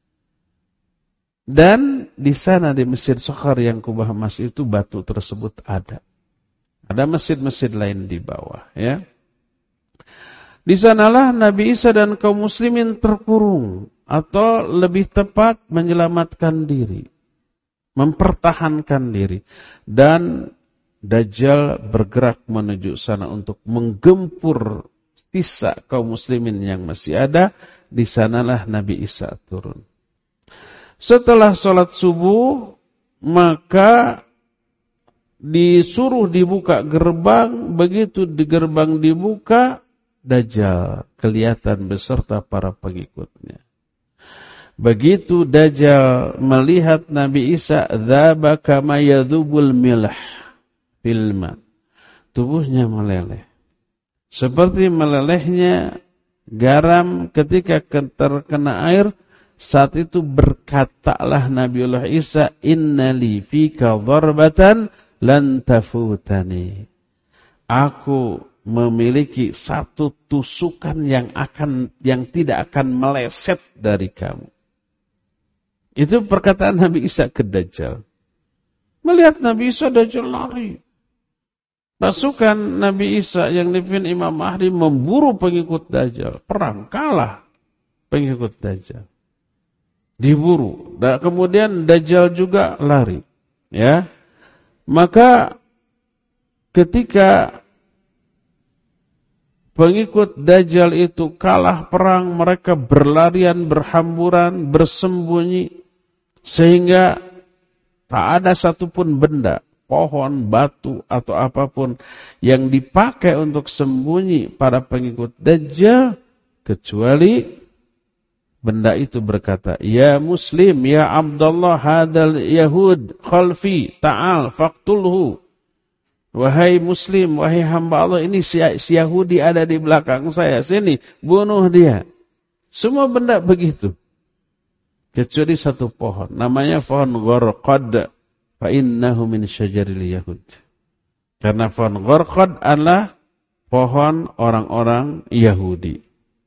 Dan di sana di Masjid Sakhr yang kubah emas itu batu tersebut ada. Ada masjid-masjid lain di bawah, ya. Di sanalah Nabi Isa dan kaum muslimin terkurung, atau lebih tepat menyelamatkan diri, mempertahankan diri, dan Dajjal bergerak menuju sana untuk menggempur sisa kaum muslimin yang masih ada. Di sanalah Nabi Isa turun. Setelah sholat subuh, maka disuruh dibuka gerbang. Begitu di gerbang dibuka, Dajjal kelihatan beserta para pengikutnya. Begitu Dajjal melihat Nabi Isa, dzaba kama yadzubul milh fil ma. Tubuhnya meleleh. Seperti melelehnya garam ketika terkena air. Saat itu berkatalah Nabiullah Isa, innali fika dharbatan lan tafutani. Aku memiliki satu tusukan yang tidak akan meleset dari kamu. Itu perkataan Nabi Isa ke Dajjal. Melihat Nabi Isa, Dajjal lari. Pasukan Nabi Isa yang dipimpin Imam Mahdi memburu pengikut Dajjal. Perang, kalah pengikut Dajjal. Diburu. Dan kemudian Dajjal juga lari. Ya. Maka ketika pengikut Dajjal itu kalah perang, mereka berlarian, berhamburan, bersembunyi, sehingga tak ada satupun benda, pohon, batu, atau apapun yang dipakai untuk sembunyi para pengikut Dajjal, kecuali benda itu berkata, ya Muslim, ya Abdullah, hadal Yahud khalfi, ta'al, faqtulhu. Wahai Muslim, wahai hamba Allah, ini si Yahudi ada di belakang saya. Sini, bunuh dia. Semua benda begitu. Kecuali satu pohon. Namanya pohon Gharqad. Fa'innahu min syajaril Yahud. Karena pohon Gharqad adalah pohon orang-orang Yahudi.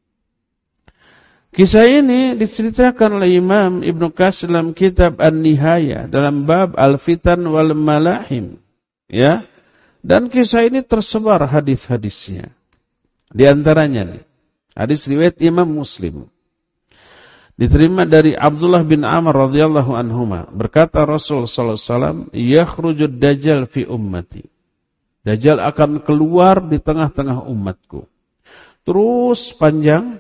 Kisah ini diceritakan oleh Imam Ibnu Katsir dalam kitab An-Nihayah. Dalam bab Al-Fitan wal Malahim. Ya. Dan kisah ini tersebar hadis-hadisnya. Di antaranya nih, hadis riwayat Imam Muslim. Diterima dari Abdullah bin Amr radhiyallahu anhuma. Berkata Rasul sallallahu alaihi wasallam, "Yakhrujud Dajjal fi ummati." Dajjal akan keluar di tengah-tengah umatku. Terus panjang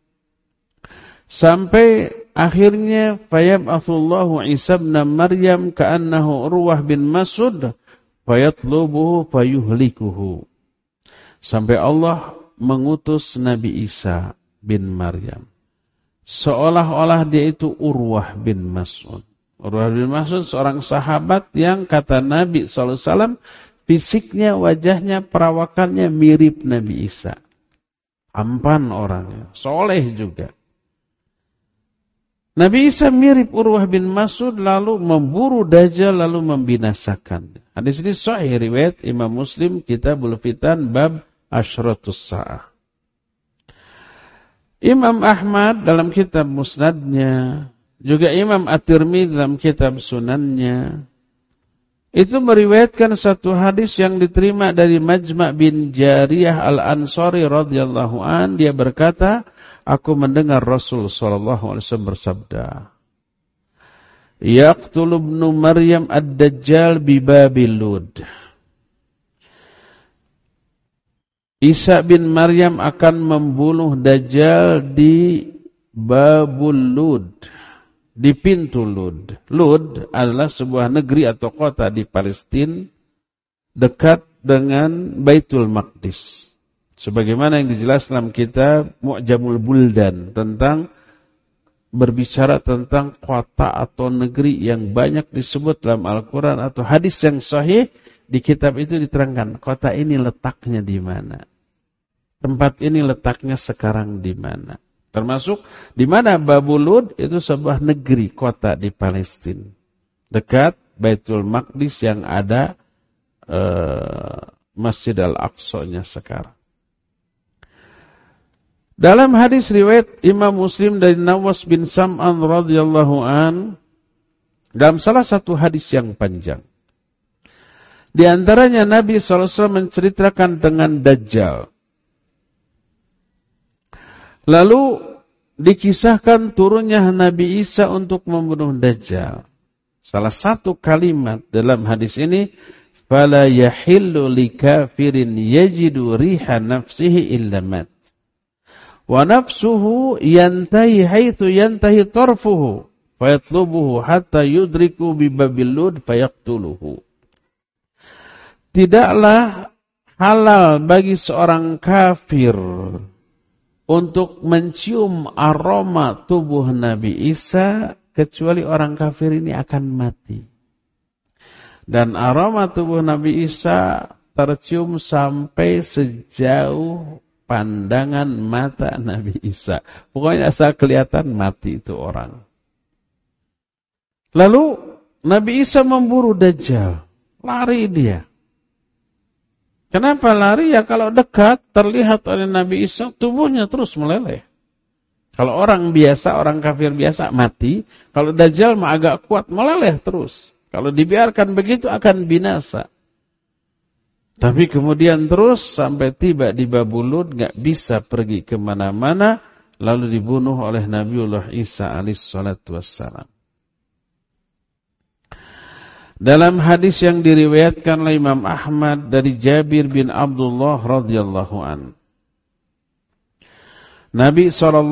sampai akhirnya fayab'atsullahu Isa ibn Maryam ka'annahu Urwah bin Mas'ud fayatlubuhu fayuhlikuhu. Sampai Allah mengutus Nabi Isa bin Maryam. Seolah-olah dia itu Urwah bin Mas'ud. Urwah bin Mas'ud seorang sahabat yang kata Nabi SAW, fisiknya, wajahnya, perawakannya mirip Nabi Isa. Tampan orangnya, soleh juga. Nabi Isa mirip Urwah bin Mas'ud, lalu memburu Dajjal, lalu membinasakan. Hadis ini sahih riwayat Imam Muslim, Kitabul Fitan, bab Asyratus Sa'ah. Imam Ahmad dalam kitab Musnadnya, juga Imam At-Tirmidzi dalam kitab Sunannya, itu meriwayatkan satu hadis yang diterima dari Majma' bin Jariyah Al-Ansari radhiyallahu an. Dia berkata, aku mendengar Rasul sallallahu alaihi wasallam bersabda, yaqtulu ibnu Maryam ad-Dajjal bi Babil Lud. Isa bin Maryam akan membunuh Dajjal di Babul Lud, di pintu Lud. Lud adalah sebuah negeri atau kota di Palestina dekat dengan Baitul Maqdis. Sebagaimana yang dijelaskan dalam kitab Mu'jamul Buldan tentang berbicara tentang kota atau negeri yang banyak disebut dalam Al-Quran atau hadis yang sahih, di kitab itu diterangkan kota ini letaknya di mana. Tempat ini letaknya sekarang di mana. Termasuk di mana Babulud itu sebuah negeri kota di Palestina. Dekat Baitul Maqdis yang ada Masjid Al-Aqsa-nya sekarang. Dalam hadis riwayat Imam Muslim dari Nawas bin Sam'an radhiyallahu an, dalam salah satu hadis yang panjang, di antaranya Nabi SAW menceritakan dengan Dajjal. Lalu dikisahkan turunnya Nabi Isa untuk membunuh Dajjal. Salah satu kalimat dalam hadis ini, fala yahillu likafirin yajidu riha nafsihi illa mat. Wa nafsuhu yantahi haitsu yantahi tarfuhu fayatlubuhu hatta yudriku bi babil lud fayaqtuluhu. Tidaklah halal bagi seorang kafir untuk mencium aroma tubuh Nabi Isa kecuali orang kafir ini akan mati. Dan aroma tubuh Nabi Isa tercium sampai sejauh pandangan mata Nabi Isa. Pokoknya asal kelihatan mati itu orang. Lalu Nabi Isa memburu Dajjal. Lari dia. Kenapa lari? Ya kalau dekat terlihat oleh Nabi Isa tubuhnya terus meleleh. Kalau orang biasa, orang kafir biasa mati. Kalau Dajjal mah agak kuat meleleh terus. Kalau dibiarkan begitu akan binasa. Tapi kemudian terus sampai tiba di Babulud, gak bisa pergi kemana-mana, lalu dibunuh oleh Nabiullah Isa alaihissalatu wassalam. Dalam hadis yang diriwayatkan oleh Imam Ahmad dari Jabir bin Abdullah radhiyallahu an, Nabi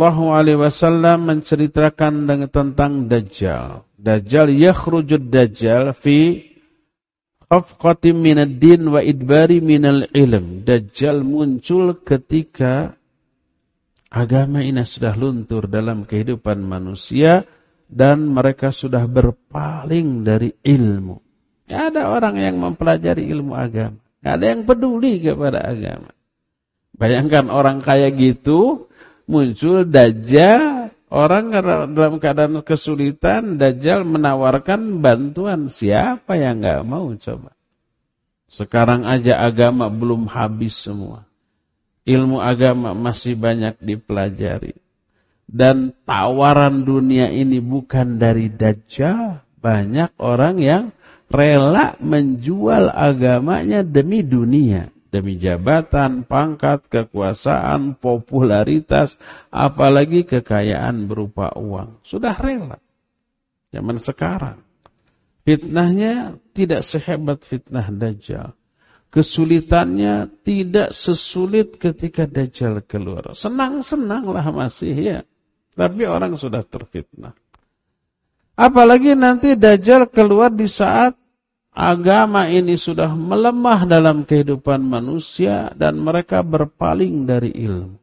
SAW menceritakan tentang Dajjal. Dajjal yakhrujud Dajjal fi khafqatin minad din wa idbari minal ilm. Dajjal muncul ketika agama ini sudah luntur dalam kehidupan manusia dan mereka sudah berpaling dari ilmu. Tidak ada orang yang mempelajari ilmu agama. Tidak ada yang peduli kepada agama. Bayangkan orang kayak gitu muncul Dajjal, orang dalam keadaan kesulitan, Dajjal menawarkan bantuan. Siapa yang enggak mau coba? Sekarang aja agama belum habis semua. Ilmu agama masih banyak dipelajari. Dan tawaran dunia ini bukan dari Dajjal. Banyak orang yang rela menjual agamanya demi dunia. Demi jabatan, pangkat, kekuasaan, popularitas, apalagi kekayaan berupa uang. Sudah rela. Zaman sekarang. Fitnahnya tidak sehebat fitnah Dajjal. Kesulitannya tidak sesulit ketika Dajjal keluar. Senang-senanglah masih ya. Tapi orang sudah terfitnah. Apalagi nanti Dajjal keluar di saat agama ini sudah melemah dalam kehidupan manusia dan mereka berpaling dari ilmu.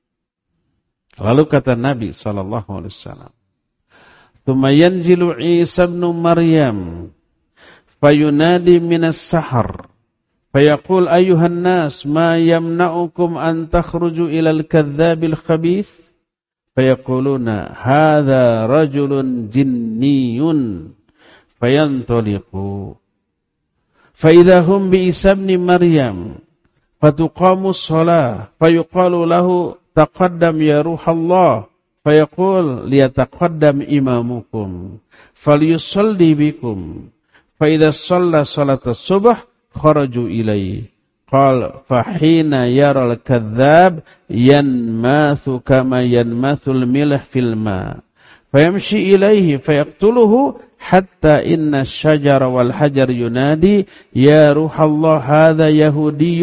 Lalu kata Nabi SAW, "Tsumma yanzilu Isa ibn Maryam fayunadi minas sahar fayaqul ayyuhan nas ma yamna'ukum an takhruju ilal kadzdzabil khabith fayaquluna hadza rajulun jinniyun fayantaliqu فإذا هم بعيسى ابن مريم فتقام الصلاة فيقال له تقدم يا روح الله فيقول ليتقدم إمامكم فليصلي بكم فإذا صلى صلاة الصبح خرجوا إليه قال فحين يرى الكذاب ينماث كما ينماث الملح في الماء فيمشي إليه فيقتله حتى إن الشجر والحجر ينادي يا روح الله هذا يهودي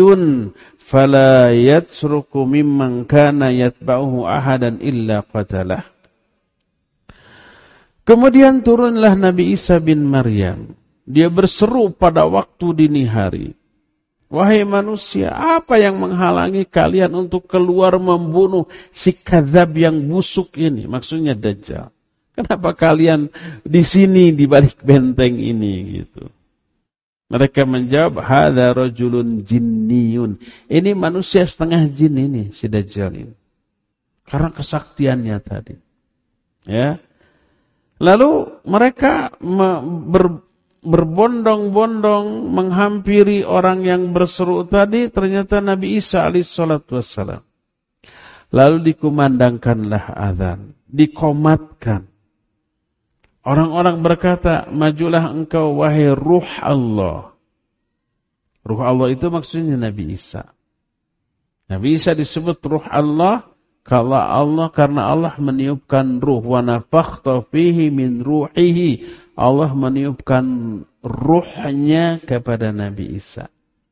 فلا يترك ممن كان يتبعه أحدا إلا قتله. Kemudian turunlah Nabi Isa bin Maryam. Dia berseru pada waktu dini hari. Wahai manusia, apa yang menghalangi kalian untuk keluar membunuh si kadzab yang busuk ini? Maksudnya Dajjal. Kenapa kalian di sini di balik benteng ini gitu? Mereka menjawab, hadza rajulun jinniyun. Ini manusia setengah jin ini, si Dajjal ini. Karena kesaktiannya tadi. Ya. Lalu mereka berbondong-bondong menghampiri orang yang berseru tadi, ternyata Nabi Isa alaihissalatu wassalam. Lalu dikumandangkanlah azan, dikomatkan. Orang-orang berkata, majulah engkau wahai ruh Allah. Ruh Allah itu maksudnya Nabi Isa. Nabi Isa disebut ruh Allah karena Allah meniupkan ruh. Wa nafakhta fihi min ruhihi. Allah meniupkan ruhnya kepada Nabi Isa.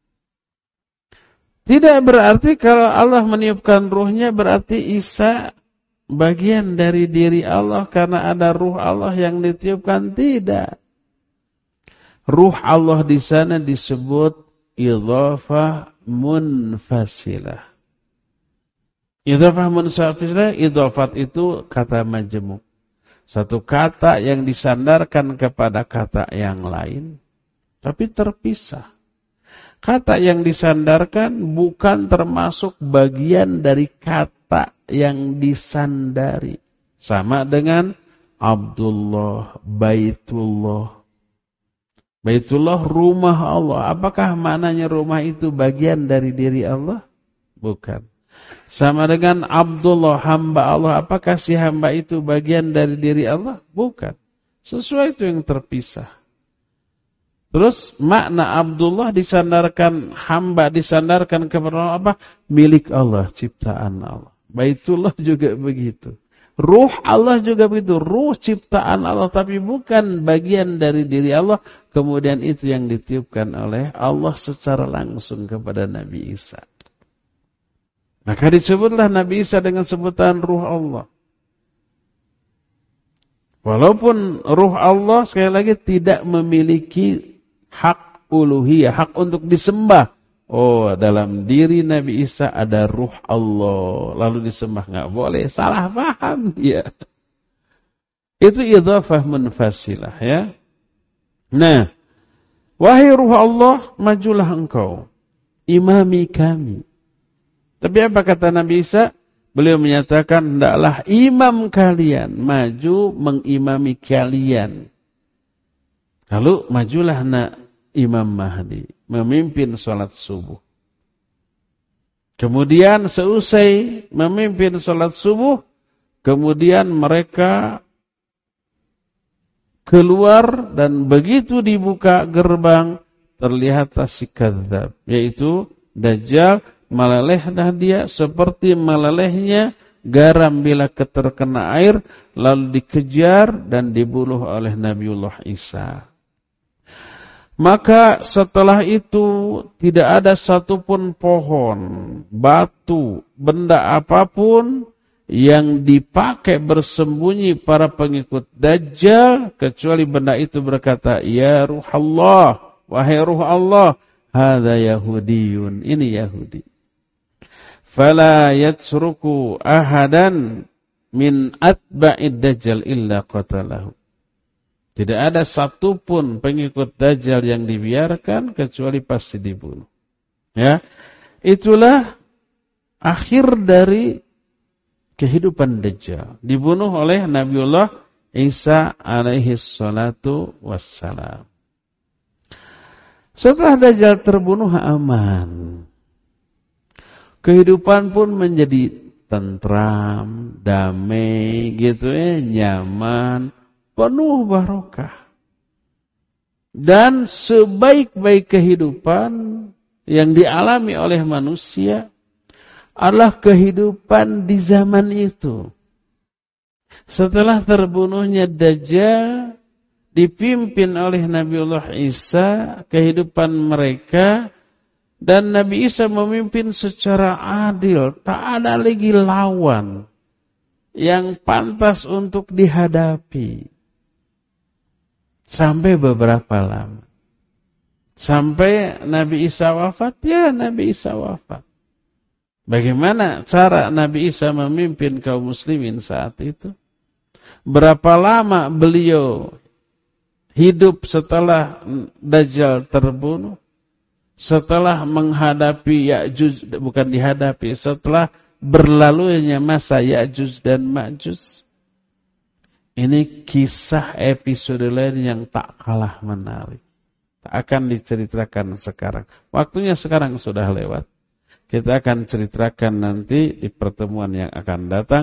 Tidak berarti kalau Allah meniupkan ruhnya berarti Isa bagian dari diri Allah karena ada ruh Allah yang ditiupkan. Tidak. Ruh Allah di sana disebut idhafah munfasilah. Idhafah munfasilah, idhafat itu kata majmuk. Satu kata yang disandarkan kepada kata yang lain, tapi terpisah. Kata yang disandarkan bukan termasuk bagian dari kata yang disandari. Sama dengan Abdullah, Baitullah. Baitullah rumah Allah. Apakah maknanya rumah itu bagian dari diri Allah? Bukan. Sama dengan Abdullah, hamba Allah. Apakah si hamba itu bagian dari diri Allah? Bukan. Sesuatu yang terpisah. Terus makna Abdullah disandarkan, hamba disandarkan kepada apa? Milik Allah, ciptaan Allah. Baitullah juga begitu. Ruh Allah juga begitu. Ruh ciptaan Allah tapi bukan bagian dari diri Allah. Kemudian itu yang ditiupkan oleh Allah secara langsung kepada Nabi Isa. Maka disebutlah Nabi Isa dengan sebutan ruh Allah. Walaupun ruh Allah sekali lagi tidak memiliki hak uluhiyah, hak untuk disembah. Oh, dalam diri Nabi Isa ada ruh Allah, lalu disembah, enggak boleh, salah paham dia. Itu idhafah munfasilah ya. Nah, wahai ruh Allah, majulah engkau, imami kami. Tapi apa kata Nabi Isa? Beliau menyatakan, hendaklah imam kalian maju mengimami kalian. Lalu majulah Imam Mahdi memimpin sholat subuh. Kemudian seusai memimpin sholat subuh, kemudian mereka keluar dan begitu dibuka gerbang terlihatlah si kadzdzab, yaitu Dajjal. Melelehlah dia seperti melelehnya garam bila terkena air, lalu dikejar dan dibunuh oleh Nabiullah Isa. Maka setelah itu tidak ada satupun pohon, batu, benda apapun yang dipakai bersembunyi para pengikut Dajjal, kecuali benda itu berkata, ya ruh Allah, wahai ruh Allah, hadza Yahudiyun, ini Yahudi. Fala yatsruku ahadan min atba'id Dajjal illa qatalahu. Tidak ada satupun pengikut Dajjal yang dibiarkan kecuali pasti dibunuh. Ya, itulah akhir dari kehidupan Dajjal. Dibunuh oleh Nabiullah Isa alaihi salatu wassalam. Setelah Dajjal terbunuh aman. Kehidupan pun menjadi tentram, damai gitu ya, nyaman, penuh barokah. Dan sebaik-baik kehidupan yang dialami oleh manusia adalah kehidupan di zaman itu. Setelah terbunuhnya Dajjal, dipimpin oleh Nabiullah Isa, kehidupan mereka, dan Nabi Isa memimpin secara adil, tak ada lagi lawan yang pantas untuk dihadapi. Sampai beberapa lama. Sampai Nabi Isa wafat, ya Nabi Isa wafat. Bagaimana cara Nabi Isa memimpin kaum muslimin saat itu? Berapa lama beliau hidup setelah Dajjal terbunuh? Setelah menghadapi Ya'juj, bukan dihadapi, setelah berlalunya masa Ya'juj dan Ma'juj. Ini kisah episode lain yang tak kalah menarik. Tak akan diceritakan sekarang. Waktunya sekarang sudah lewat. Kita akan ceritakan nanti di pertemuan yang akan datang.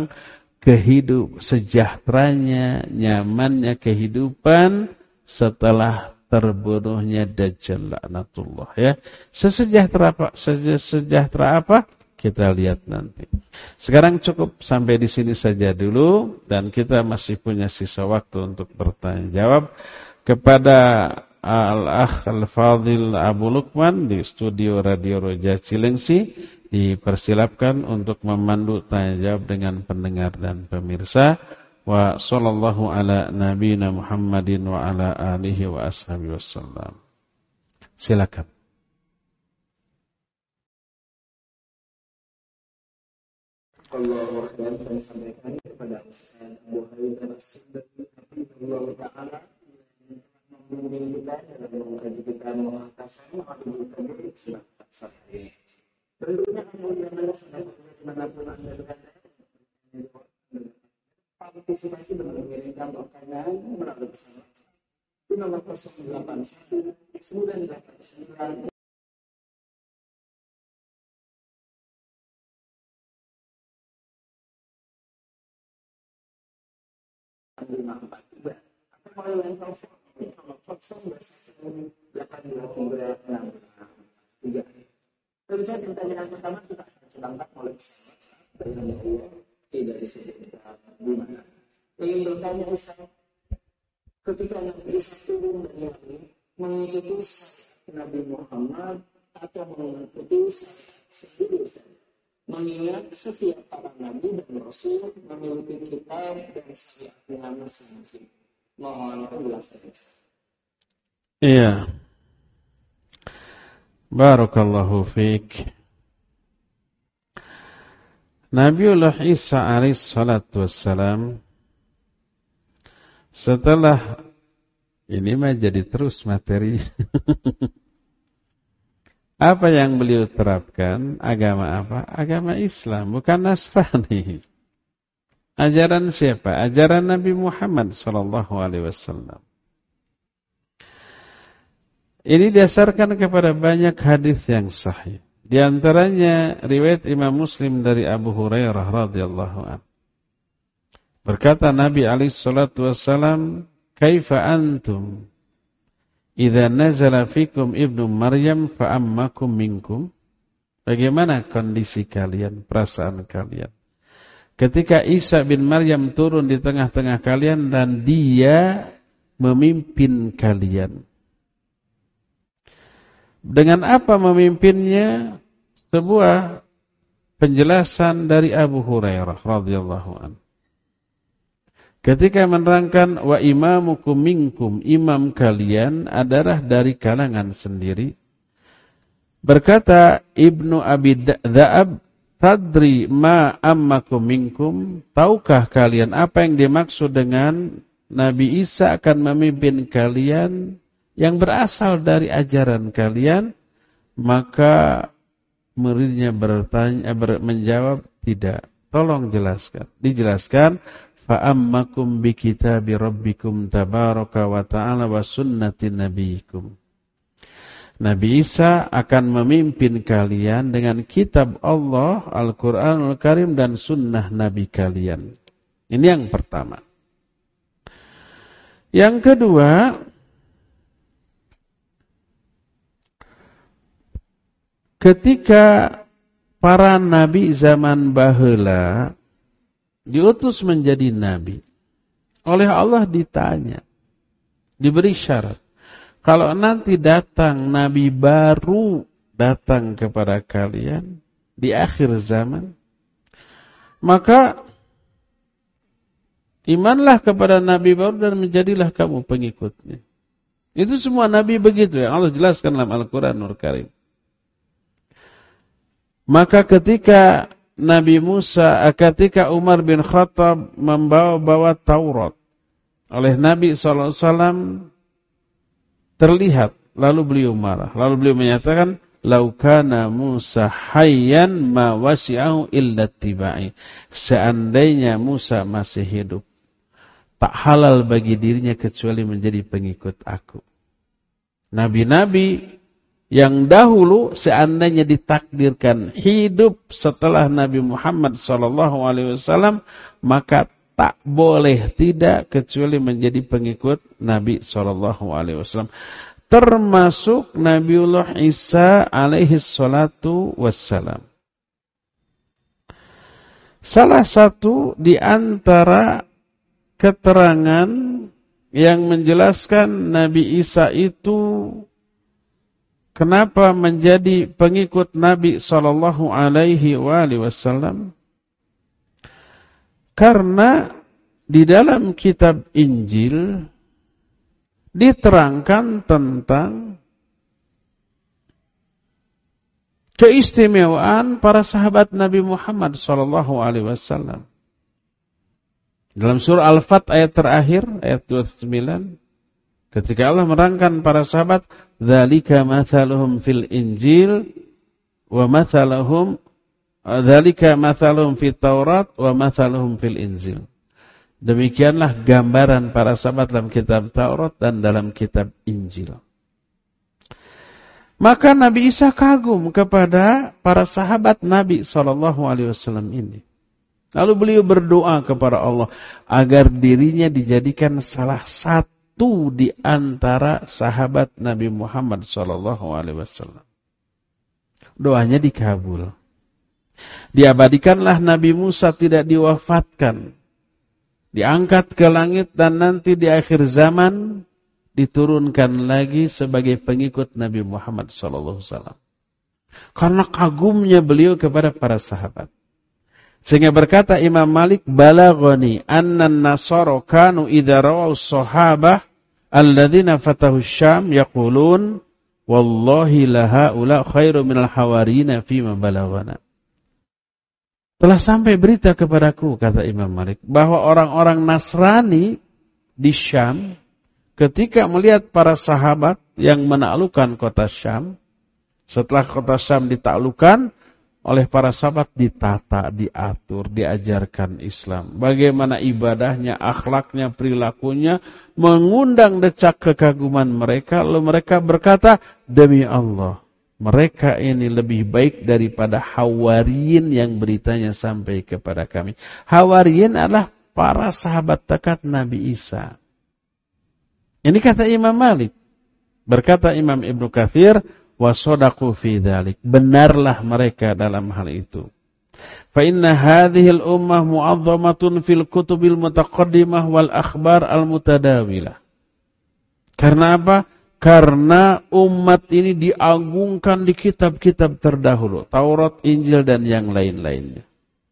Sejahteranya, nyamannya kehidupan setelah terbunuhnya Dajjal laknatullah, ya. Sesejahtera apa? Kita lihat nanti. Sekarang cukup sampai di sini saja dulu, dan kita masih punya sisa waktu untuk bertanya jawab kepada Al-Akh Al-Fadhil Abu Lukman di studio Radio Roja Cilengsi. Dipersilapkan untuk memandu tanya jawab dengan pendengar dan pemirsa. Wa sallallahu ala nabiyina Muhammadin wa ala alihi wa ashabihi wasallam. Silakan. Allah kami sampaikan kepada Ustaz Abu Haidar As-Subhanallah Ta'ala yang membimbing kita dalam mengkaji kita muhtasar Al-Qur'an Karim surat Al-Fatihah. Tentunya kemudian sudah dimanapun Anda berada, partisipasi dengan mengirimkan pertanyaan melalui pesan WhatsApp di nomor 081 989 543 atau melalui telepon nomor 0823 Tentu saja pertanyaan pertama kita akan coba angkat oleh pesan WhatsApp dengan Allah tidak disebutkan di mana. Ingin bertanya Ustaz, ketika Nabi Isa turun dari langit mengikuti syariat Nabi Muhammad atau mengikuti syariat sendiri Ustaz? Mengingat setiap para nabi dan rasul memiliki kitab dan syariatnya masing-masing. Mohon penjelasan. Iya. Barakallahu fiik. Nabiullah Isa alaihi salatu wassalam setelah ini mah jadi terus materi. Apa yang beliau terapkan? Agama apa? Agama Islam, bukan Nasrani. Ajaran siapa? Ajaran Nabi Muhammad sallallahu alaihi wasallam. Ini didasarkan kepada banyak hadis yang sahih. Di antaranya riwayat Imam Muslim dari Abu Hurairah radhiyallahu anhu. Berkata Nabi alaihi salatu wasallam, "Kaifa antum idza nazala fikum ibnu Maryam fa ammakum minkum?" Bagaimana kondisi kalian, perasaan kalian ketika Isa bin Maryam turun di tengah-tengah kalian dan dia memimpin kalian? Dengan apa memimpinnya? Sebuah penjelasan dari Abu Hurairah radhiyallahu anhu. Ketika menerangkan wa imamukum minkum, imam kalian adalah dari kalangan sendiri. Berkata Ibnu Abi Dza'ab, tadri ma ammakum minkum, tahukah kalian apa yang dimaksud dengan Nabi Isa akan memimpin kalian yang berasal dari ajaran kalian? Maka muridnya menjawab, tidak. Tolong jelaskan. Dijelaskan, fa ammakum bi kitabi rabbikum tabaraka wa ta'ala wa sunnati nabiyikum. Nabi Isa akan memimpin kalian dengan kitab Allah, Al-Qur'anul Karim dan sunnah Nabi kalian. Ini yang pertama. Yang kedua, ketika para nabi zaman baheula diutus menjadi nabi, oleh Allah ditanya, diberi syarat, kalau nanti datang nabi baru datang kepada kalian di akhir zaman, maka imanlah kepada nabi baru dan menjadilah kamu pengikutnya. Itu semua nabi begitu yang Allah jelaskan dalam Al-Qur'anul Karim. Maka ketika Nabi Musa, ketika Umar bin Khattab membawa Taurat oleh Nabi SAW terlihat, lalu beliau marah. Lalu beliau menyatakan, "Lau kana Musa hayyan ma wasi'ahu illa tibai." Seandainya Musa masih hidup, tak halal bagi dirinya kecuali menjadi pengikut aku. Nabi-nabi yang dahulu seandainya ditakdirkan hidup setelah Nabi Muhammad SAW, maka tak boleh tidak kecuali menjadi pengikut Nabi SAW. Termasuk Nabiullah Isa alaihi salatu wassalam. Salah satu di antara keterangan yang menjelaskan Nabi Isa itu kenapa menjadi pengikut Nabi sallallahu alaihi wasallam? Karena di dalam kitab Injil diterangkan tentang keistimewaan para sahabat Nabi Muhammad sallallahu alaihi wasallam. Dalam surah Al-Fat ayat terakhir, ayat 29, ketika Allah menerangkan para sahabat, "Dzalika mathaluhum fil Injil wa mathaluhum dzalika mathaluhum fit Taurat wa mathaluhum fil Injil." Demikianlah gambaran para sahabat dalam kitab Taurat dan dalam kitab Injil. Maka Nabi Isa kagum kepada para sahabat Nabi SAW ini. Lalu beliau berdoa kepada Allah agar dirinya dijadikan salah satu di antara sahabat Nabi Muhammad SAW. Doanya dikabul. Diabadikanlah Nabi Musa tidak diwafatkan, diangkat ke langit dan nanti di akhir zaman diturunkan lagi sebagai pengikut Nabi Muhammad SAW. Karena kagumnya beliau kepada para sahabat. Sehingga berkata Imam Malik, "Balaghani annan nasara kanu idza ra'aw sahabah alladzina fatahu Syam yaqulun wallahi la haula khairu minal hawarina fima balaghana." Telah sampai berita kepadaku, kata Imam Malik, bahwa orang-orang Nasrani di Syam ketika melihat para sahabat yang menaklukkan kota Syam, setelah kota Syam ditaklukkan oleh para sahabat, ditata, diatur, diajarkan Islam. Bagaimana ibadahnya, akhlaknya, perilakunya, mengundang decak kekaguman mereka. Lalu mereka berkata, "Demi Allah, mereka ini lebih baik daripada Hawariyin yang beritanya sampai kepada kami." Hawariyin adalah para sahabat dekat Nabi Isa. Ini kata Imam Malik. Berkata Imam Ibnu Katsir, wa shadaqu fi dzalik. Benarlah mereka dalam hal itu. Fa inna hadhihi al-ummah mu'azzamatun fil kutubil mutaqaddimah wal akhbar al-mutadawilah. Karena apa? Karena umat ini diagungkan di kitab-kitab terdahulu, Taurat, Injil dan yang lain-lainnya.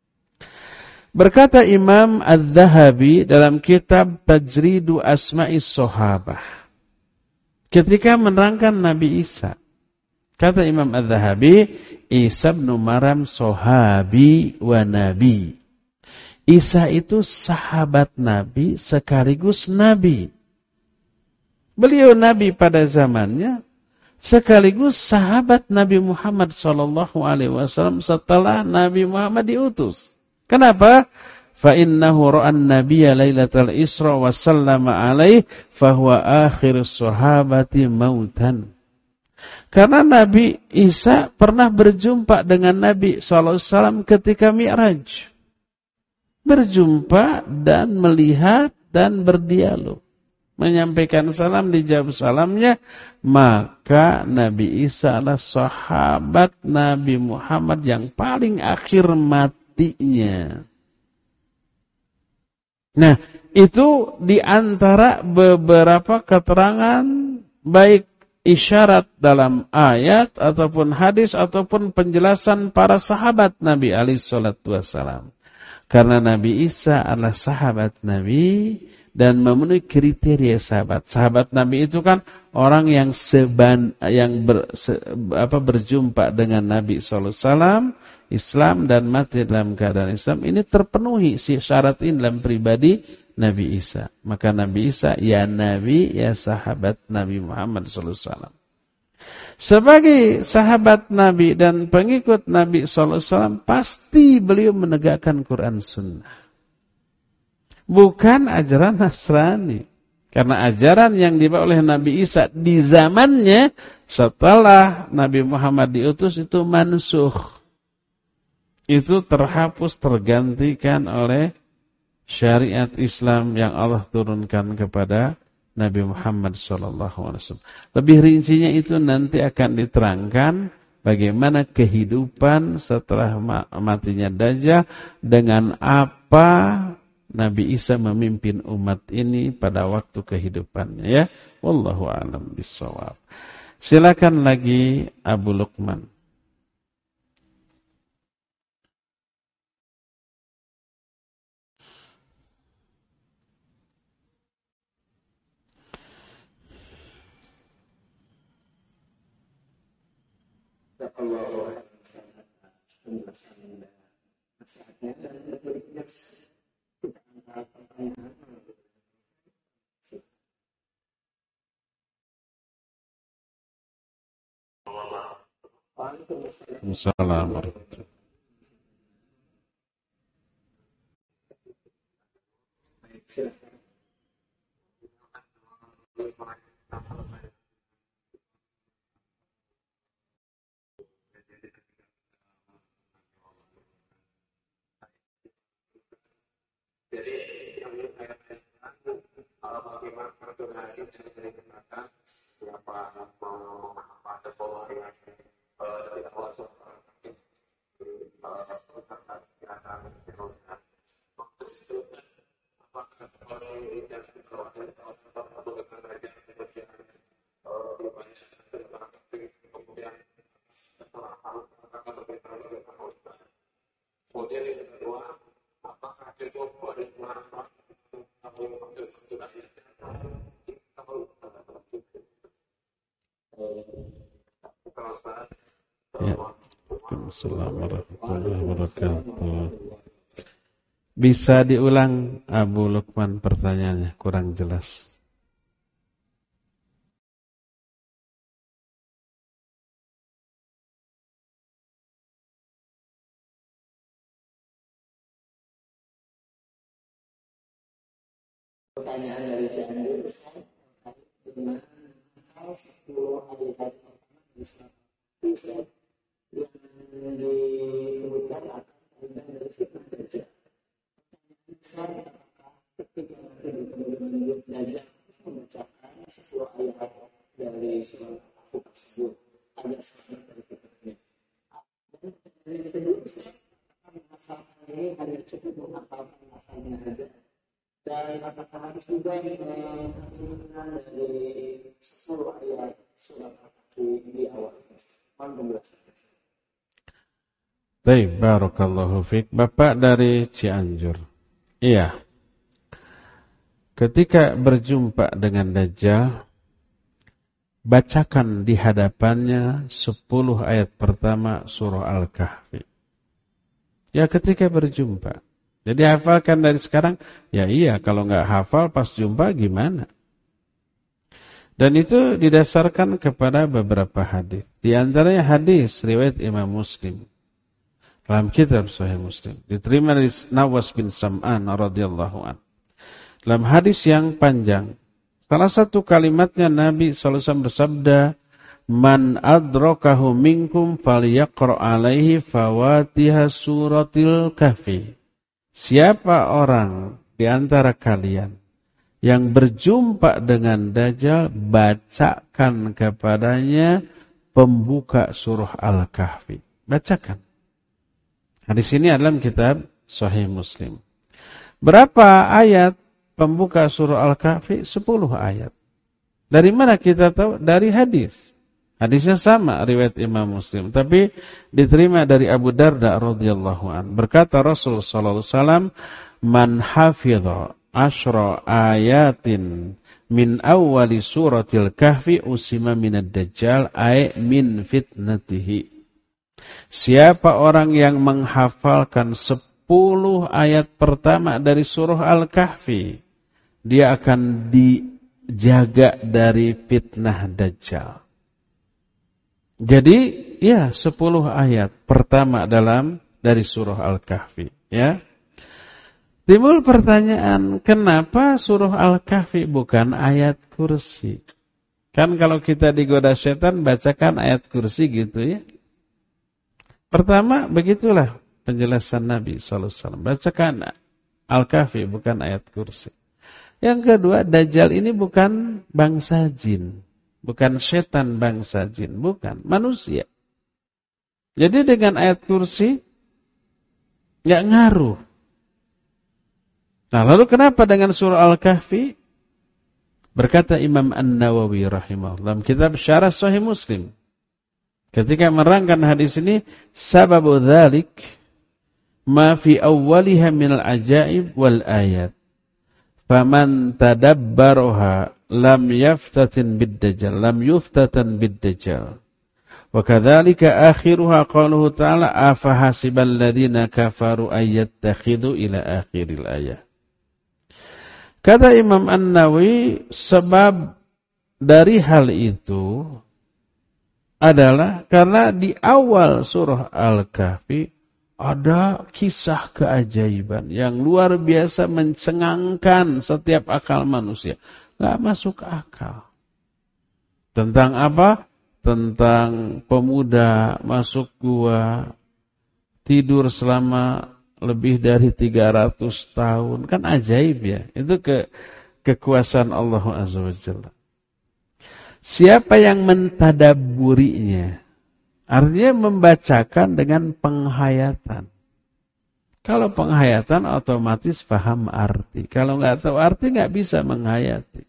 Berkata Imam Az-Zahabi dalam kitab Tajridu Asma'is Sahabah, ketika menerangkan Nabi Isa, kata Imam Az-Zahabi, Isa bin Maryam sahabi wa nabi. Isa itu sahabat Nabi sekaligus Nabi. Beliau Nabi pada zamannya, sekaligus sahabat Nabi Muhammad SAW setelah Nabi Muhammad diutus. Kenapa? Fa innahu ra'an nabiyya lailatal Isra wa sallama alaihi fa huwa akhirus sahabati mautan. Karena Nabi Isa pernah berjumpa dengan Nabi SAW ketika Mi'raj. Berjumpa dan melihat dan berdialog. Menyampaikan salam, dijawab salamnya. Maka Nabi Isa adalah sahabat Nabi Muhammad yang paling akhir matinya. Nah, itu di antara beberapa keterangan baik isyarat dalam ayat ataupun hadis ataupun penjelasan para sahabat Nabi alaihi salatu wasallam. Karena Nabi Isa adalah sahabat Nabi dan memenuhi kriteria sahabat. Sahabat Nabi itu kan orang yang berjumpa dengan Nabi sallallahu alaihi wasallam, Islam dan mati dalam keadaan Islam, ini terpenuhi si syarat ini dalam pribadi Nabi Isa. Maka Nabi Isa, ya Nabi, ya sahabat Nabi Muhammad SAW. Sebagai sahabat Nabi dan pengikut Nabi SAW, pasti beliau menegakkan Quran Sunnah. Bukan ajaran Nasrani. Karena ajaran yang dibawa oleh Nabi Isa di zamannya, setelah Nabi Muhammad diutus, itu mansukh. Itu terhapus, tergantikan oleh syariat Islam yang Allah turunkan kepada Nabi Muhammad SAW. Lebih rincinya itu nanti akan diterangkan bagaimana kehidupan setelah matinya Dajjal, dengan apa Nabi Isa memimpin umat ini pada waktu kehidupannya, ya. Wallahu a'lam bishawab. Silakan lagi Abu Luqman. Assalamualaikum. Jadi yang saya bagaimana peraturan itu dari kenapa berapa ada pengeluaran dari awal sampai apakah kalau ini tidak kemudian kemudian yang kedua, apakah itu boleh melakukan Assalamualaikum warahmatullahi wabarakatuh. Bisa diulang Abu Luqman pertanyaannya, kurang jelas. Pertanyaan dari Cianjur, Ustaz, dengan 10 ayat pertama di surat Al-Fatihah yang disebutkan akan tentang dari fitnah Dajjal. Pertanyaan Ustaz, apakah ketika nanti bertemu Dajjal membacakan 10 ayat dari surat Al-Fatihah tersebut ada sesuatu dari fitnahnya? Dan pertanyaan yang kedua, Ustaz, apakah menghafalkan ini hanya cukup menghafalkan lafaznya saja? Dan apakah harus juga menghafalkan dari 10 ayat surat Al-Fatihah di awal? Mohon penjelasan. Baik, barakallahu fiik. Bapak dari Cianjur. Iya. Ketika berjumpa dengan Dajjal, bacakan di hadapannya 10 ayat pertama surah Al-Kahfi. Ya, ketika berjumpa. Jadi hafalkan dari sekarang, ya iya, kalau nggak hafal pas jumpa gimana? Dan itu didasarkan kepada beberapa hadis. Di antaranya hadis riwayat Imam Muslim dalam kitab Sahih Muslim, diterima dari Nawas bin Sam'an radhiyallahu an. Dalam hadis yang panjang, salah satu kalimatnya Nabi SAW bersabda, "Man adrakahu minkum falyaqra alaihi fawatiha suratil kahfi." Siapa orang di antara kalian yang berjumpa dengan Dajjal, bacakan kepadanya pembuka surah Al-Kahfi. Bacakan. Hadis ini adalah kitab Sahih Muslim. Berapa ayat pembuka surah Al-Kahfi? 10 ayat. Dari mana kita tahu? Dari hadis. Hadisnya sama riwayat Imam Muslim, tapi diterima dari Abu Darda radhiyallahu an. Berkata Rasul sallallahu alaihi wasallam, "Man hafidha 10 ayatin min awwali suratil kahfi usima minad dajjal ay min fitnatihi." Siapa orang yang menghafalkan 10 ayat pertama dari surah Al-Kahfi, dia akan dijaga dari fitnah Dajjal. Jadi, ya 10 ayat pertama dari surah Al-Kahfi, ya. Timbul pertanyaan, kenapa surah Al-Kahfi bukan ayat kursi? Kan kalau kita digoda setan, bacakan ayat kursi gitu ya. Pertama, begitulah penjelasan Nabi SAW. Bacakan Al-Kahfi, bukan ayat kursi. Yang kedua, Dajjal ini bukan bangsa jin. Bukan setan bangsa jin. Bukan, manusia. Jadi dengan ayat kursi, nggak ngaruh. Nah, lalu kenapa dengan surah Al-Kahfi? Berkata Imam An-Nawawi rahimahullah dalam kitab Syarah Sahih Muslim, ketika menerangkan hadis ini, sababu dzalik ma fi awwaliha minal ajaib wal ayat. Faman tadabbaraha lam yuftatan bid-dajjal. Wa kadzalika akhiruha qauluhu ta'ala afahasibal ladzina kafaru ayyattakhidhu ila akhiril ayat. Kata Imam An-Nawawi, sebab dari hal itu adalah karena di awal surah Al-Kahfi ada kisah keajaiban yang luar biasa mencengangkan setiap akal manusia. Nggak masuk akal. Tentang apa? Tentang pemuda masuk gua, tidur selama lebih dari 300 tahun. Kan ajaib ya. Itu kekuasaan Allah Azza wa Jalla. Siapa yang mentadabburinya? Artinya membacakan dengan penghayatan. Kalau penghayatan otomatis paham arti. Kalau nggak tahu arti nggak bisa menghayati.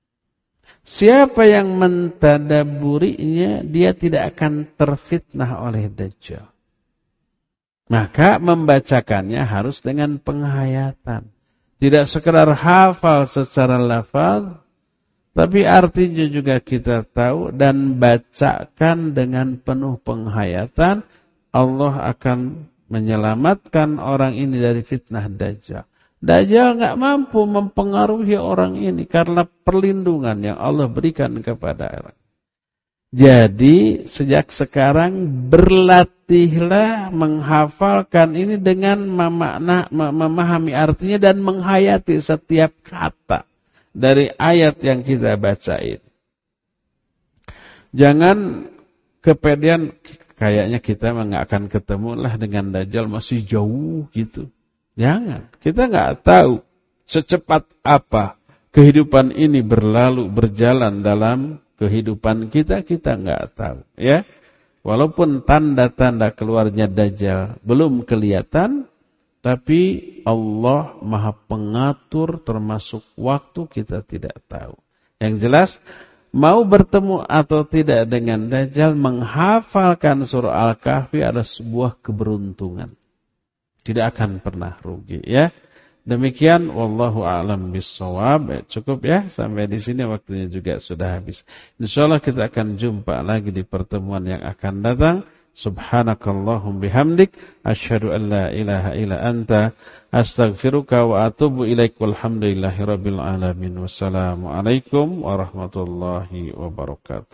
Siapa yang mentadabburinya, dia tidak akan terfitnah oleh Dajjal. Maka membacakannya harus dengan penghayatan. Tidak sekedar hafal secara lafaz, tapi artinya juga kita tahu dan bacakan dengan penuh penghayatan. Allah akan menyelamatkan orang ini dari fitnah Dajjal. Dajjal nggak mampu mempengaruhi orang ini karena perlindungan yang Allah berikan kepada orang. Jadi sejak sekarang berlatihlah menghafalkan ini dengan memahami artinya dan menghayati setiap kata dari ayat yang kita bacain. Jangan kepedean, kayaknya kita nggak akan ketemu lah dengan Dajjal, masih jauh gitu. Jangan, kita nggak tahu secepat apa kehidupan ini berjalan dalam kehidupan kita nggak tahu, ya. Walaupun tanda-tanda keluarnya Dajjal belum kelihatan, tapi Allah Maha Pengatur termasuk waktu kita tidak tahu. Yang jelas, mau bertemu atau tidak dengan Dajjal, menghafalkan surah Al-Kahfi adalah sebuah keberuntungan. Tidak akan pernah rugi, ya. Demikian, wallahu a'lam bissawab. Cukup ya, sampai di sini waktunya juga sudah habis. Insyaallah kita akan jumpa lagi di pertemuan yang akan datang. Subhanakallahum bihamdik, asyhadu an la ilaha illa anta, astaghfiruka wa atubu ilaik. Walhamdulillahi rabbil alamin. Wassalamualaikum warahmatullahi wabarakatuh.